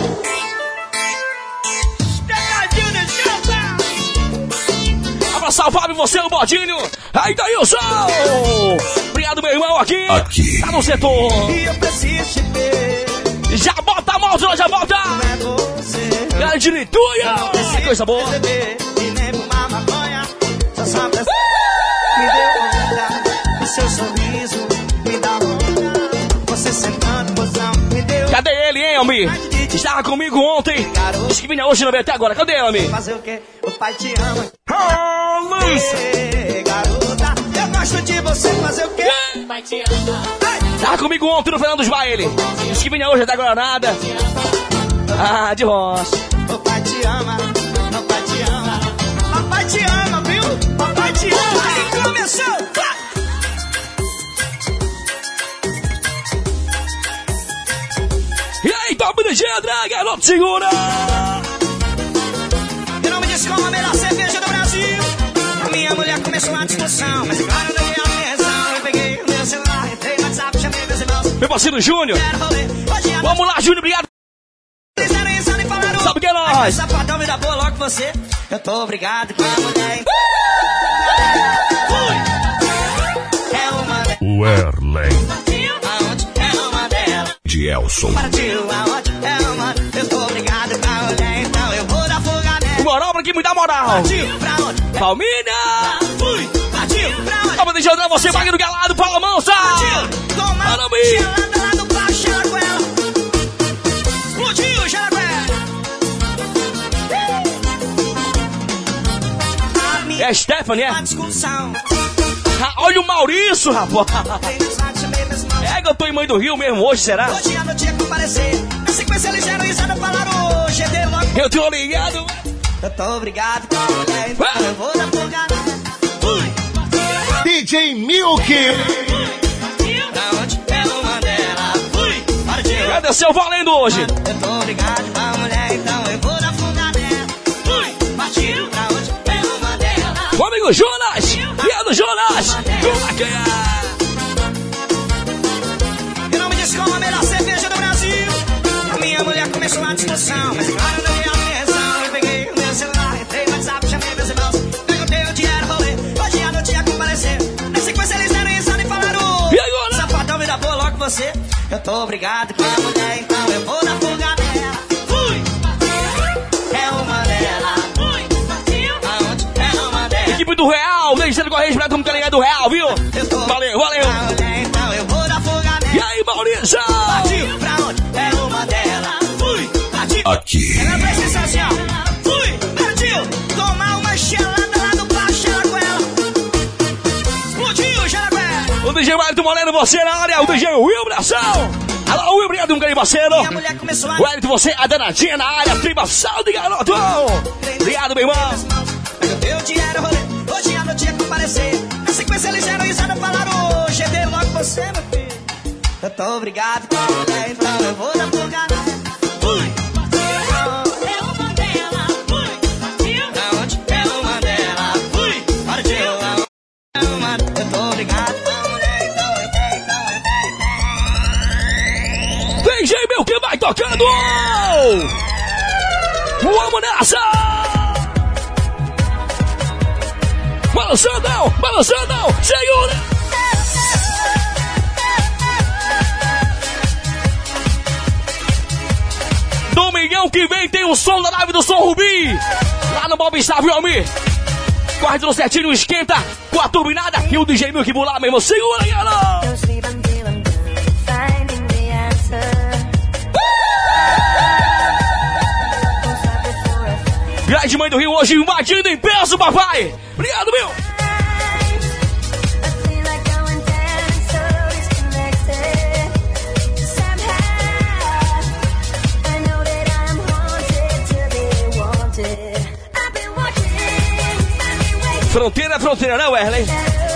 Abraçar o Fábio, você no bodinho. Aí, Daílson. Obrigado, meu irmão, aqui. Aqui. Tá no setor. E eu preciso te ver. Já bota a moto, já bota. É você. Cara de Lituia. É coisa boa. Beber, e nem fumar maconha. Só só pra... Me deu onda, o seu sorriso me dá onda. Você sentando, mozão, me deu. Cadê ele, hein, homem? Estava comigo ontem. Diz que vinha hoje, não veio até agora. Cadê, homem? Fazer o quê? O pai te ama. Ah, lança! Ei, garota, eu gosto de você. Fazer o quê? O pai te ama. Tava comigo ontem no Fernando Baile. Diz que vinha hoje até agora nada. Ah, de roça. O pai te ama, o pai te ama. Papai te ama, viu? Papai te ama. Aí começou. E aí, top de Gedra, garoto, segura! Meu nome diz como a melhor cerveja do Brasil. A minha mulher começou a discussão, mas claro, eu dei atenção. Eu peguei o meu celular, entrei no WhatsApp, chamei meus irmãos. Meu parceiro Júnior. Vamos lá, Júnior, obrigado. Sabe o que é nós? Safadão me dá boa logo você. Eu tô obrigado com a mulher. É uma dela. O Erlen. Aonde é uma dela. De Elson. Partiu aonde é uma. Eu tô obrigado com a mulher, então eu vou dar fuga nela. Moral pra quem me dá moral. Partiu pra onde? Palmina. Fui. Partiu pra onde? Toma de Gedra, você vai no galado, fala mansa. Partiu. Toma. Gelada lá do baixo, gela com ela. Explodiu, gela com ela. É a Stephanie, é? Discussão. Ah, olha o Maurício, rapaz. É que eu tô em Mãe do Rio mesmo hoje, será? Hoje à noite ia comparecer. Na sequência eles deram risada, falaram hoje. Eu logo. Eu tô ligado. Eu tô obrigado com a mulher, então eu vou dar fuga. D J Milk. Pra onde é uma dela? Fui. Partiu. Cadê seu valendo hoje? Eu tô obrigado com a mulher, então eu vou dar fuga nela. Fui. Partiu. Pra onde é uma dela? O amigo Jonas. E é do Jonas. Eu não me disse como a melhor cerveja do Brasil. A minha mulher começou a discussão, mas claro, eu dei atenção. Eu peguei o meu celular, entrei no WhatsApp, chamei meus irmãos. Perguntei onde era o rolê. Hoje à noite ia comparecer. Na sequência eles deram risada e falaram: e agora? Safadão me dá boa logo você. Eu tô obrigado com a mulher, então eu vou dar fuga nela. Fui. É uma dela. Fui. Aonde é uma dela? Equipe do Real, deixando com a gente pra todo mundo que é ligado do Real, viu? Valeu, valeu. Então eu vou dar fuga nela. E aí, Maurício? Partiu pra onde? É uma dela. Fui. Partiu. Aqui. Ela vai ser social. Fui. Partiu. Tomar uma gelada lá no baixo, gela com ela. Explodiu, gela com ela. O D J Wellington Moreno, você na área. O D J Will Bração. Alô, Will, obrigado, um grande parceiro. Minha mulher começou a... Wellington, você, a danadinha na área. Tribação de garoto. Obrigado, meu irmão. Eu te era rolê. Hoje à noite ia comparecer. Na sequência eles deram risada, falaram hoje. Eu logo você, meu filho. Eu tô obrigado com a mulher, então eu vou dar fuga nela. Fui. Vamos nessa! Balançando, balançando, segura! Domingão que vem tem o som da live do Som Rubi. Lá no Bob Star, viu, Almir? Corre tudo certinho, esquenta com a turbinada e o D J Milk por lá, meu irmão. Segura aí, galera! Grande Mãe do Rio hoje invadindo em peso, papai! Obrigado, meu! Fronteira é fronteira, né, Wesley?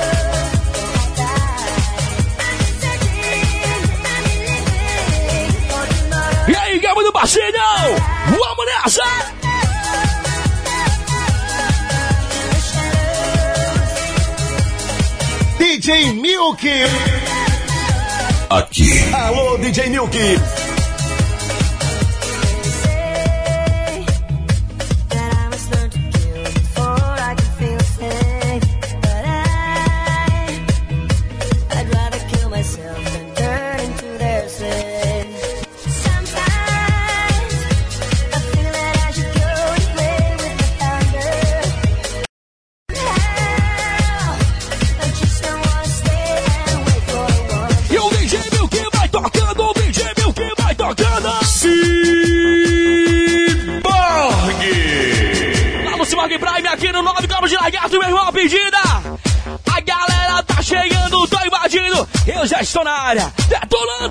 E aí, Gama do Bacidão! Vamos nessa! D J Milk! Aqui. Alô, D J Milk! Aqui no nove Cabo de Lagarto, meu irmão, a pedida. A galera tá chegando, tô invadindo. Eu já estou na área, detonando.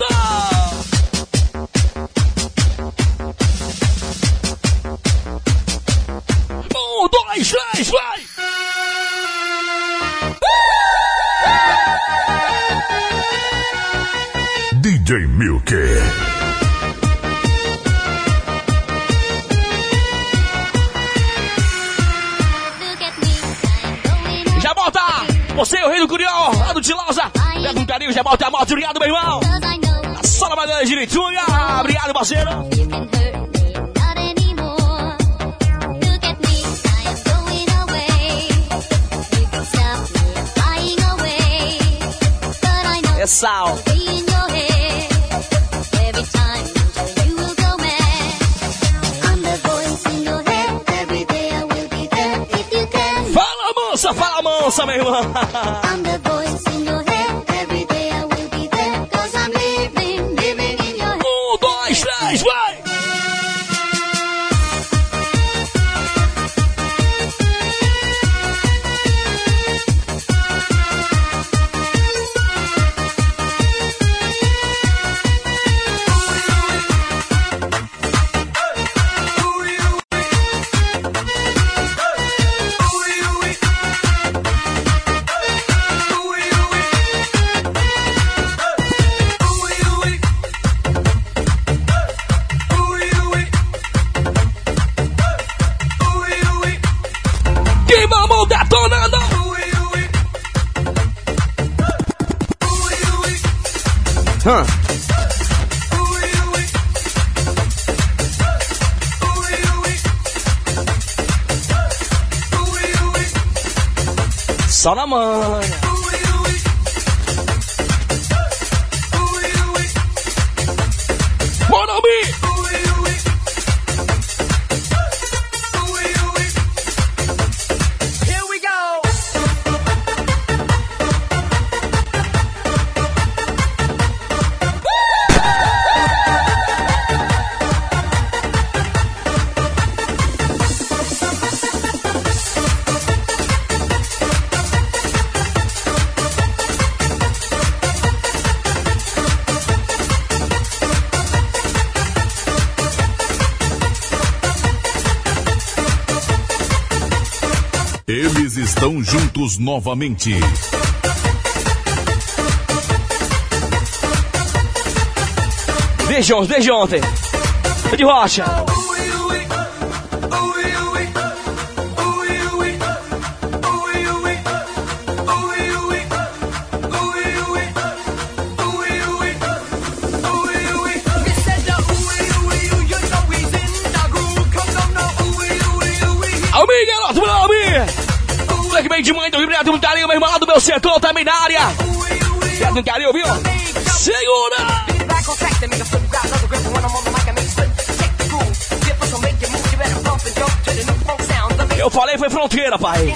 Um, dois, três, vai. D J Milk. Você, o rei do Curió, lá do Tilosa. Leva um carinho, já bota a moto. Obrigado, meu irmão. Só na madeira de Ritunha. Obrigado, parceiro. É sal. Fala, moça, fala, moça, meu irmão. Um, dois, três, vai! Huh. Só na manha. Morumbi. Eles estão juntos novamente. Desde ontem, desde ontem. De Rocha. galera que vem de mãe do Rio Grande do Carinho, meu irmão lá do meu setor também na área. Quer do carinho, viu? Segura! Eu falei, foi fronteira, pai.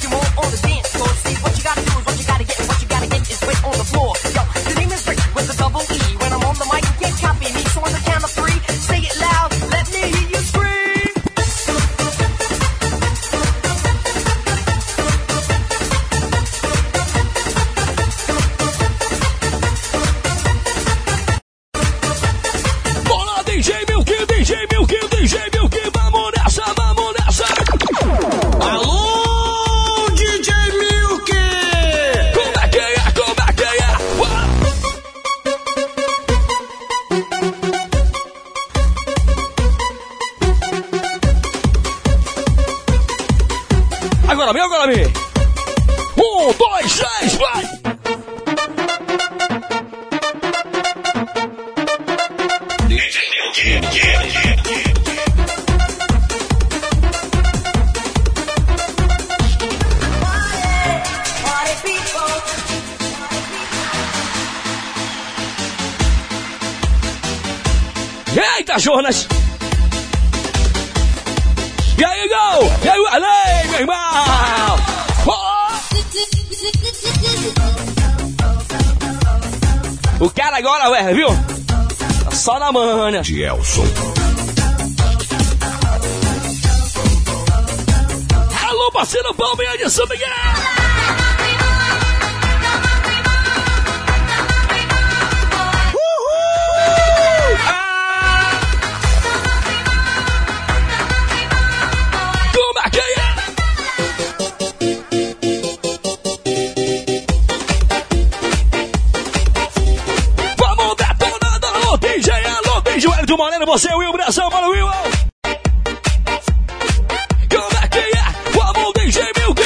Bola, D J Milky, D J Milky, D J Milky, vamos nessa, vamos nessa. Alô, D J Milky! Como é que é, como é que é? Agora vem, agora vem. Um, dois, três, vai! Eita, Jonas! E aí, Gol? E aí, Alei, meu irmão? Oh! O cara agora, ué, viu? Tá só na manha. Gelson. Alô, parceiro Palmeiras de São Miguel! Do Moreno, você, Will, Brasil, mano, Will. Como é que é? Vamos, D J Milky.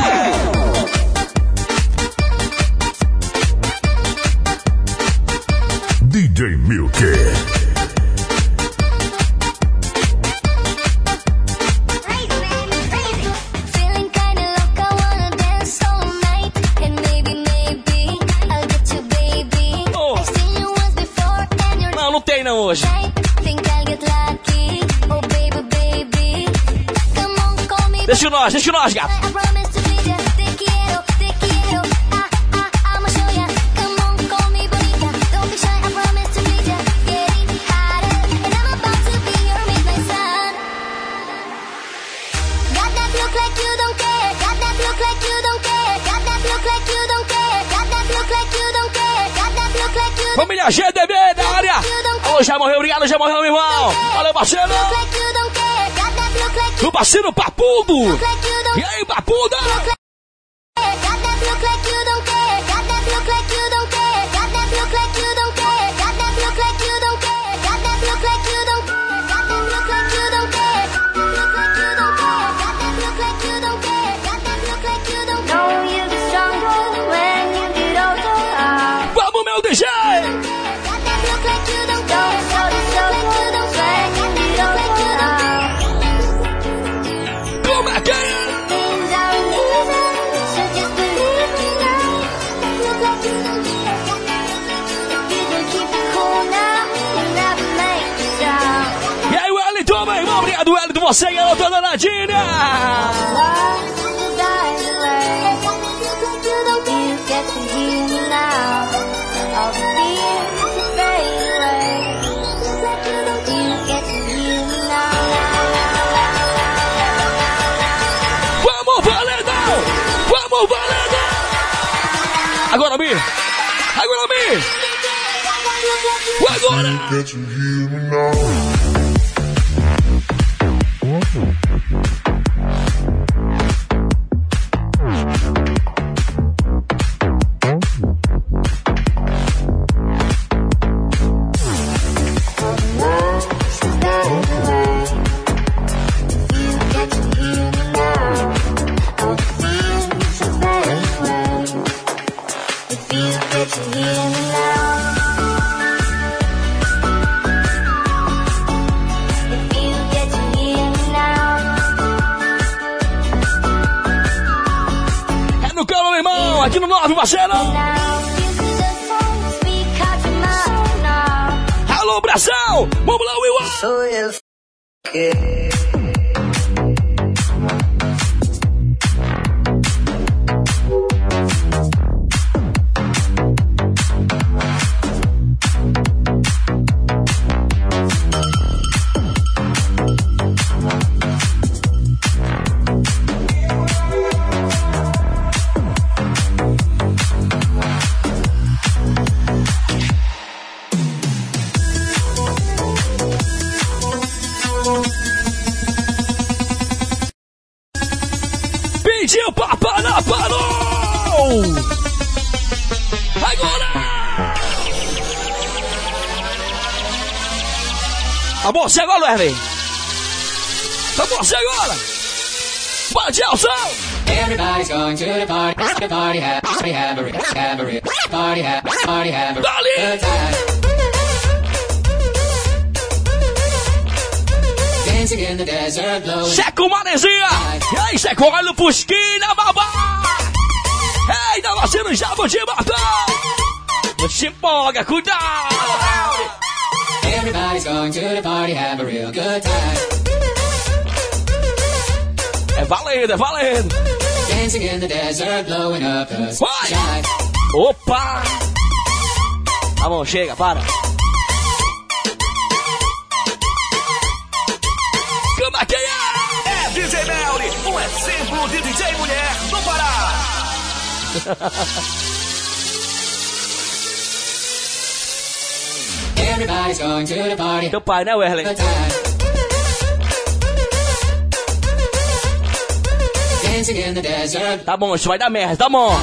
D J Milky. Não, não tem não hoje. Deixa nós, deixa nós, gato. Família G D B da área. Alô, já morreu, obrigado, já morreu, meu irmão. Valeu, parceiro. O parceiro Papudo. E aí, Papuda? Vamos, meu D J! Como é que é? E aí, Wellington, meu irmão, obrigado, Wellington, você e a outra danadinha! Vamos, Valedão! Vamos, Valedão! Agora, Mi! Agora, Mi! Agora! salve, parceiro! Alô, Brasil! Vamos lá, Will! Sou eu que... Pediu pra parar, parou! Agora! Tá bom, você agora, Wesley? Tá bom, você agora? Pode ir ao som! Everybody's going to the party, the party hat, party hat, party hat, party hat, party hat, good time. Dancing in the desert, blowing. Checo Manezinha! E aí, Checo, olha o Fusquinha, babá! Ei, tá vacilo, já vou te matar! Não te empolga, cuidado! Everybody's going to the party, have a real good time. É valendo, é valendo! Dancing in the desert, blowing up the sky. Opa! Tá bom, chega, para! Como é que é? É D J Melly, um exemplo de D J mulher no Pará. Everybody's going to the party. Teu pai, né, Wesley? Dancing in the desert. Tá bom, isso vai dar merda, tá bom.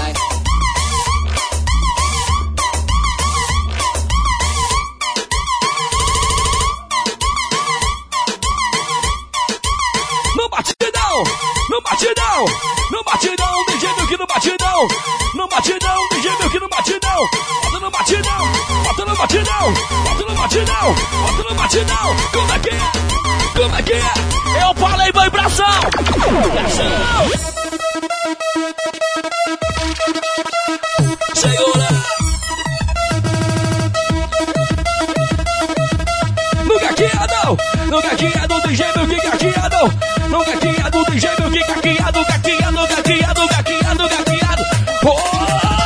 No batidão, no batidão, no batidão, D J Milk no batidão, no batidão, D J Milk no batidão, bota no batidão, bota no batidão, bota no batidão, bota no batidão, como é que é? Como é que é? Eu falei, vai bração! Bração! Segura! No gaqueado, no gaqueado, D J Milk gaqueado, no gaqueado, D J Milk gaqueado, gaqueado, gaqueado, gaqueado, gaqueado. Oh!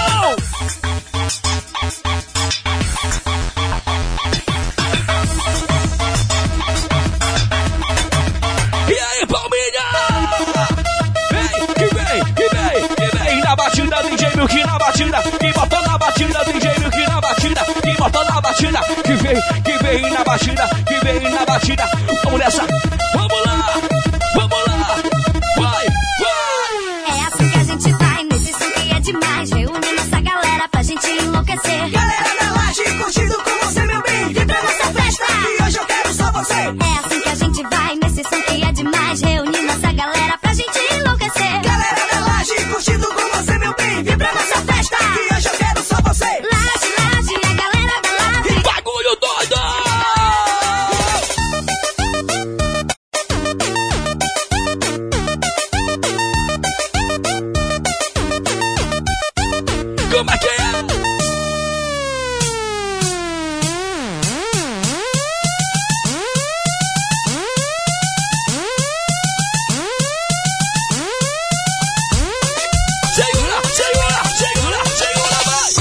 E aí, Palminha? Vem, que vem, que vem, que vem na batida, D J Milk na batida, que bota na batida, D J Milk na batida, que bota na batida, que vem, que vem na batida, que vem na batida. Vamos nessa, vamos lá, vamos lá, vai, vai. É assim que a gente vai, nesse som que é demais, reúne nossa galera pra gente enlouquecer. Galera da laje, curtindo com você, meu bem, vem pra nossa festa, e hoje eu quero só você. É assim que a gente vai, nesse som que é demais, reúne nossa galera pra gente enlouquecer. Galera da laje, curtindo com você, meu bem, vem pra nossa festa, e hoje eu quero só você. Laje, laje, a galera da laje. Bagulho doido! Como é que é? Segura, segura, segura, segura,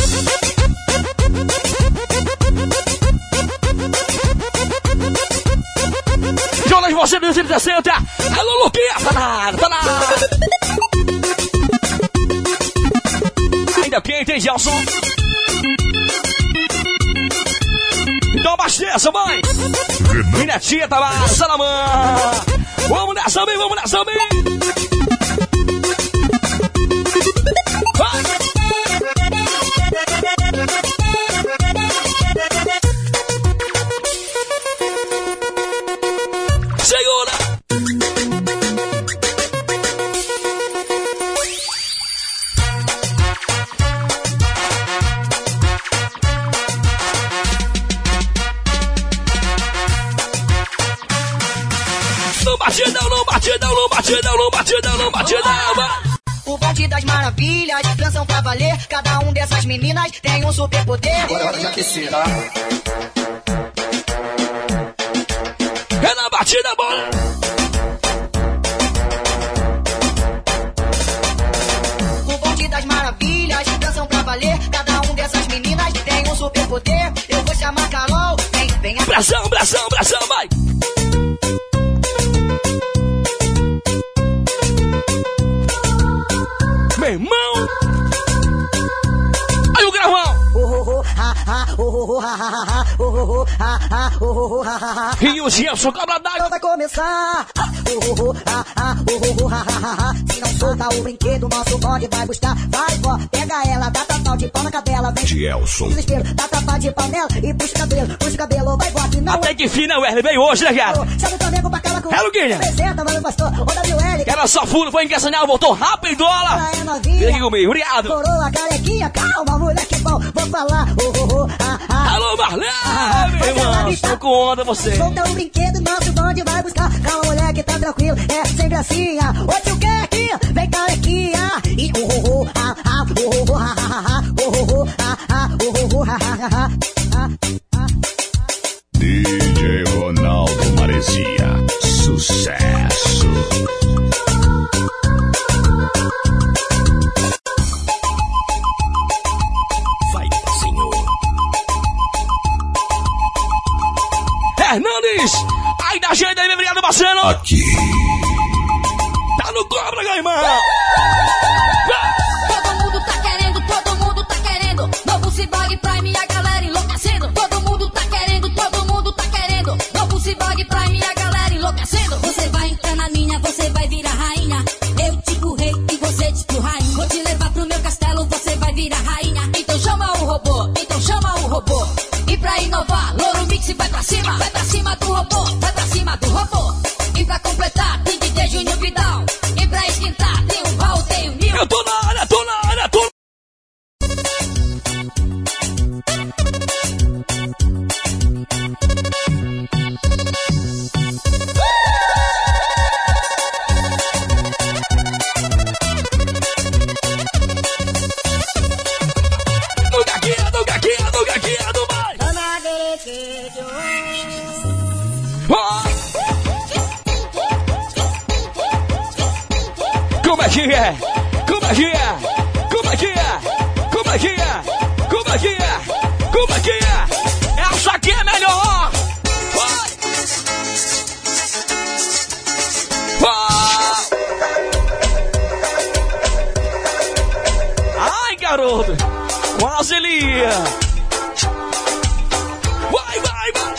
vai! Jonas, você do trinta sessenta! Alô, Luquinha! Tá na área, tá na área! Ainda quem tem Gelson? Então abasteça, mãe! Minha tia tá lá, Salamã! Vamos nessa, bem, vamos nessa, bem! Vai! Segura! No batidão, no batidão, no batidão, no batidão, no batidão, vai! O bonde das maravilhas, dançam pra valer. Cada um dessas meninas tem um super poder. Agora é hora de aquecer, tá? É na batida, bola! O bonde das maravilhas, dançam pra valer. Cada um dessas meninas tem um super poder. Eu vou chamar Carol, vem, vem aqui. Bração, bração, bração, vai! Meu irmão! Aí o gravão! E o Gelson cobra d'água. Vai começar. Se não solta o brinquedo, nosso bonde vai buscar. Vai, vó, pega ela, dá tapão de pau na cadela. Vem, Gelson. Desespero, dá tapa de panela e puxa o cabelo, puxa o cabelo, vai, vó, que não. Até que fina, Wesley, veio hoje, né, cara? Chama o Flamengo pra aquela com. É, Luguinha. Apresenta, mano, pastor, o W L. Que era só furo, foi encaçanhar, voltou rápido, olha. Vem aqui comigo, obrigado. Coroa, carequinha, calma, moleque bom, vou falar. Alô, Marlene, meu irmão, estou com onda, você. Solta o brinquedo, nosso bonde vai buscar. Calma, moleque, tá tranquilo, é sem gracinha. Ô, tio Keck, vem carequinha. E oh, oh, oh, ah, ah, oh, oh, ah, ah, oh, oh, ah, ah, oh, oh, ah, ah, ah, ah. D J Ronaldo Maresia, sucesso. Hernandes, aí da gente aí, obrigado, Marcelo. Aqui. Tá no cobra, meu irmão. Todo mundo tá querendo, todo mundo tá querendo. Novo Cyborg Prime e a galera enlouquecendo. Todo mundo tá querendo, todo mundo tá querendo. Novo Cyborg Prime e a galera enlouquecendo. Você vai entrar na minha, você vai virar rainha. Eu tipo rei e você tipo rainha. Vou te levar pro meu castelo, você vai virar rainha. Então chama o robô, então chama o robô. E pra inovar, Louro Mix vai pra cima. Vai pra cima do robô, vai pra cima do robô. E pra completar, tem D J Júnior Vidal. E pra esquentar, tem o Val, tem o Nil. Eu tô na área, tô na área, tô. No gaguinha, no gaguinha, no gaguinha, no vai. Como é que é? Como é que é? Como é que é? Como é que é? Como é que é? Como é que é? Essa aqui é melhor! Vai! Vai! Ai, garoto! Quase lia! Vai, vai, vai!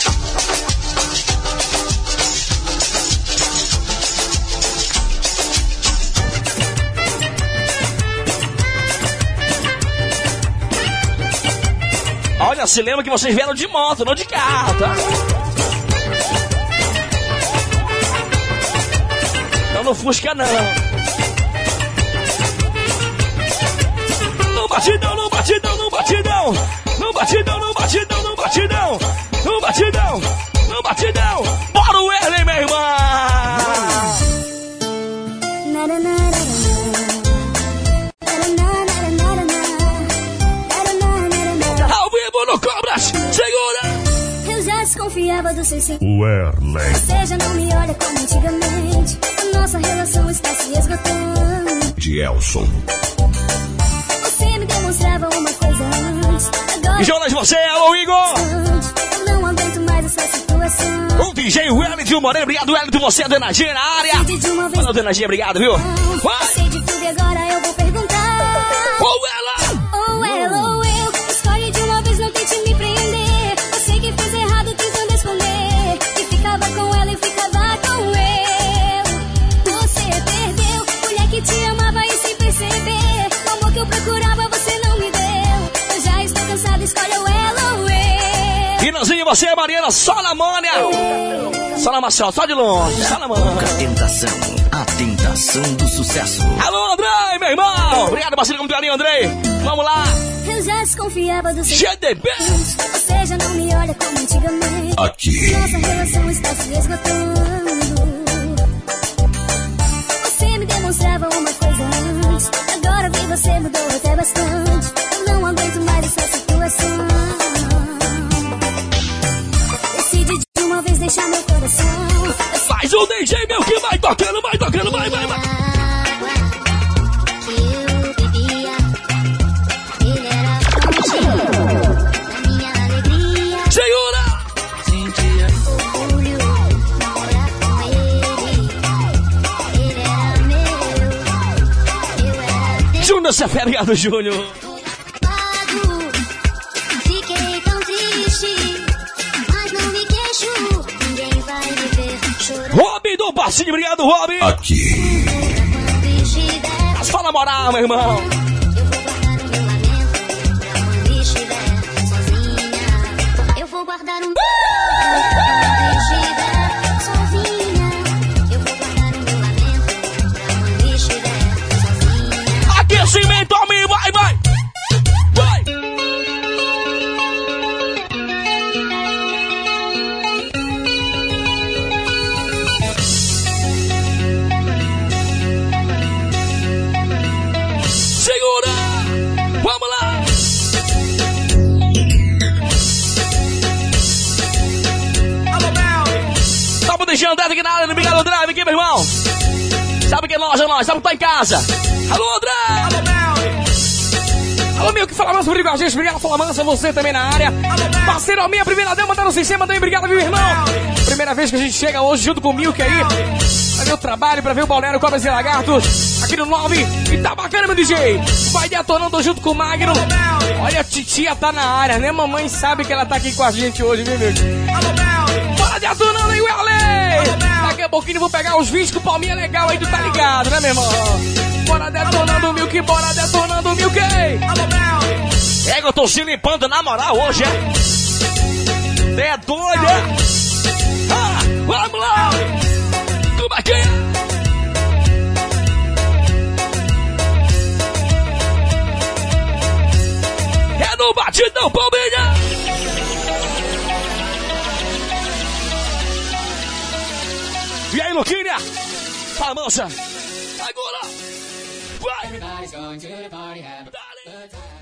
Olha, se lembra que vocês vieram de moto, não de carro, tá? Então não fusca, não. No batidão, no batidão, no batidão. No batidão, no batidão, no batidão. No batidão, no batidão. Bora o Erlen, meu irmão. Ao vivo no Cobras, segura. Eu já desconfiava do seu sentimento. O Erlen. Você já não me olha como antigamente. A nossa relação está se esgotando. Gelson. Você me demonstrava uma coisa antes. Agora Jonas, você, alô, Igor. eu não aguento mais essa situação. O D J Wellington Moreno, obrigado, Wellington, você é do Energia na área. Valeu, do Energia, obrigado, viu? Vai. Sei de tudo e agora eu vou perguntar. Ou ela. Ou ela ou eu. Escolhe de uma vez, não tente me prender. Eu sei que fiz errado tentando esconder. Que ficava com ela e ficava com eu. Você perdeu. Mulher que te amava e sem perceber. O amor que eu procurava você não me deu. Eu já estou cansada, escolhe ou ela ou eu. E Nanzinho, você, Mariana, só na Mônia. Só na Marcel, só de longe. Só na Mônia. A tentação, a tentação do sucesso. Alô, André, meu irmão. Obrigado, parceiro, como tu ali, André. Vamos lá. Eu já desconfiava do seu G D B. Você já não me olha como antigamente. Aqui. Nossa relação está se esgotando. Você me demonstrava uma coisa antes. dança fé, obrigado, Júnior. Fiquei tão triste, mas não me queixo. Ninguém vai me ver chorar. Rob do Passinho, obrigado, Rob. Aqui. Mas fala moral, meu irmão. Eu vou guardar um quando estiver sozinha. Eu vou guardar o meu lamento pra quando estiver sozinha. Aquecimento, homem, vai, vai. Vai. Segura. Vamos lá. Tamo deixando André aqui na área, obrigado, André, vem aqui, meu irmão. Sabe que é nós, é nós, sabe que tá em casa. Alô, André! Alô, meu, que fala mansa, obrigado a gente, obrigado, fala mansa, você também na área. Parceiro, minha primeira dama, tá no sistema também, obrigado, meu irmão. Primeira vez que a gente chega hoje junto com o Milk aí, pra ver o trabalho, pra ver o Balneário Cobras e Lagartos, aqui no nove, e tá bacana, meu D J. Vai detonando junto com o Magno. Olha, a titia tá na área, né? Mamãe sabe que ela tá aqui com a gente hoje, viu, meu? Bora detonando aí, Welly! Daqui a pouquinho eu vou pegar os vídeos com o palminha legal aí, tu tá ligado, né, meu irmão? Bora detonando o Milk, bora detonando o Milk! É que eu tô se limpando na moral hoje, é? É doido, é? Ah, vamos lá! Como é que é? É no batidão, palminha! E aí, Luquinha? Fala, mancha! Agora! Vai! Everybody's going to the party, have a good time.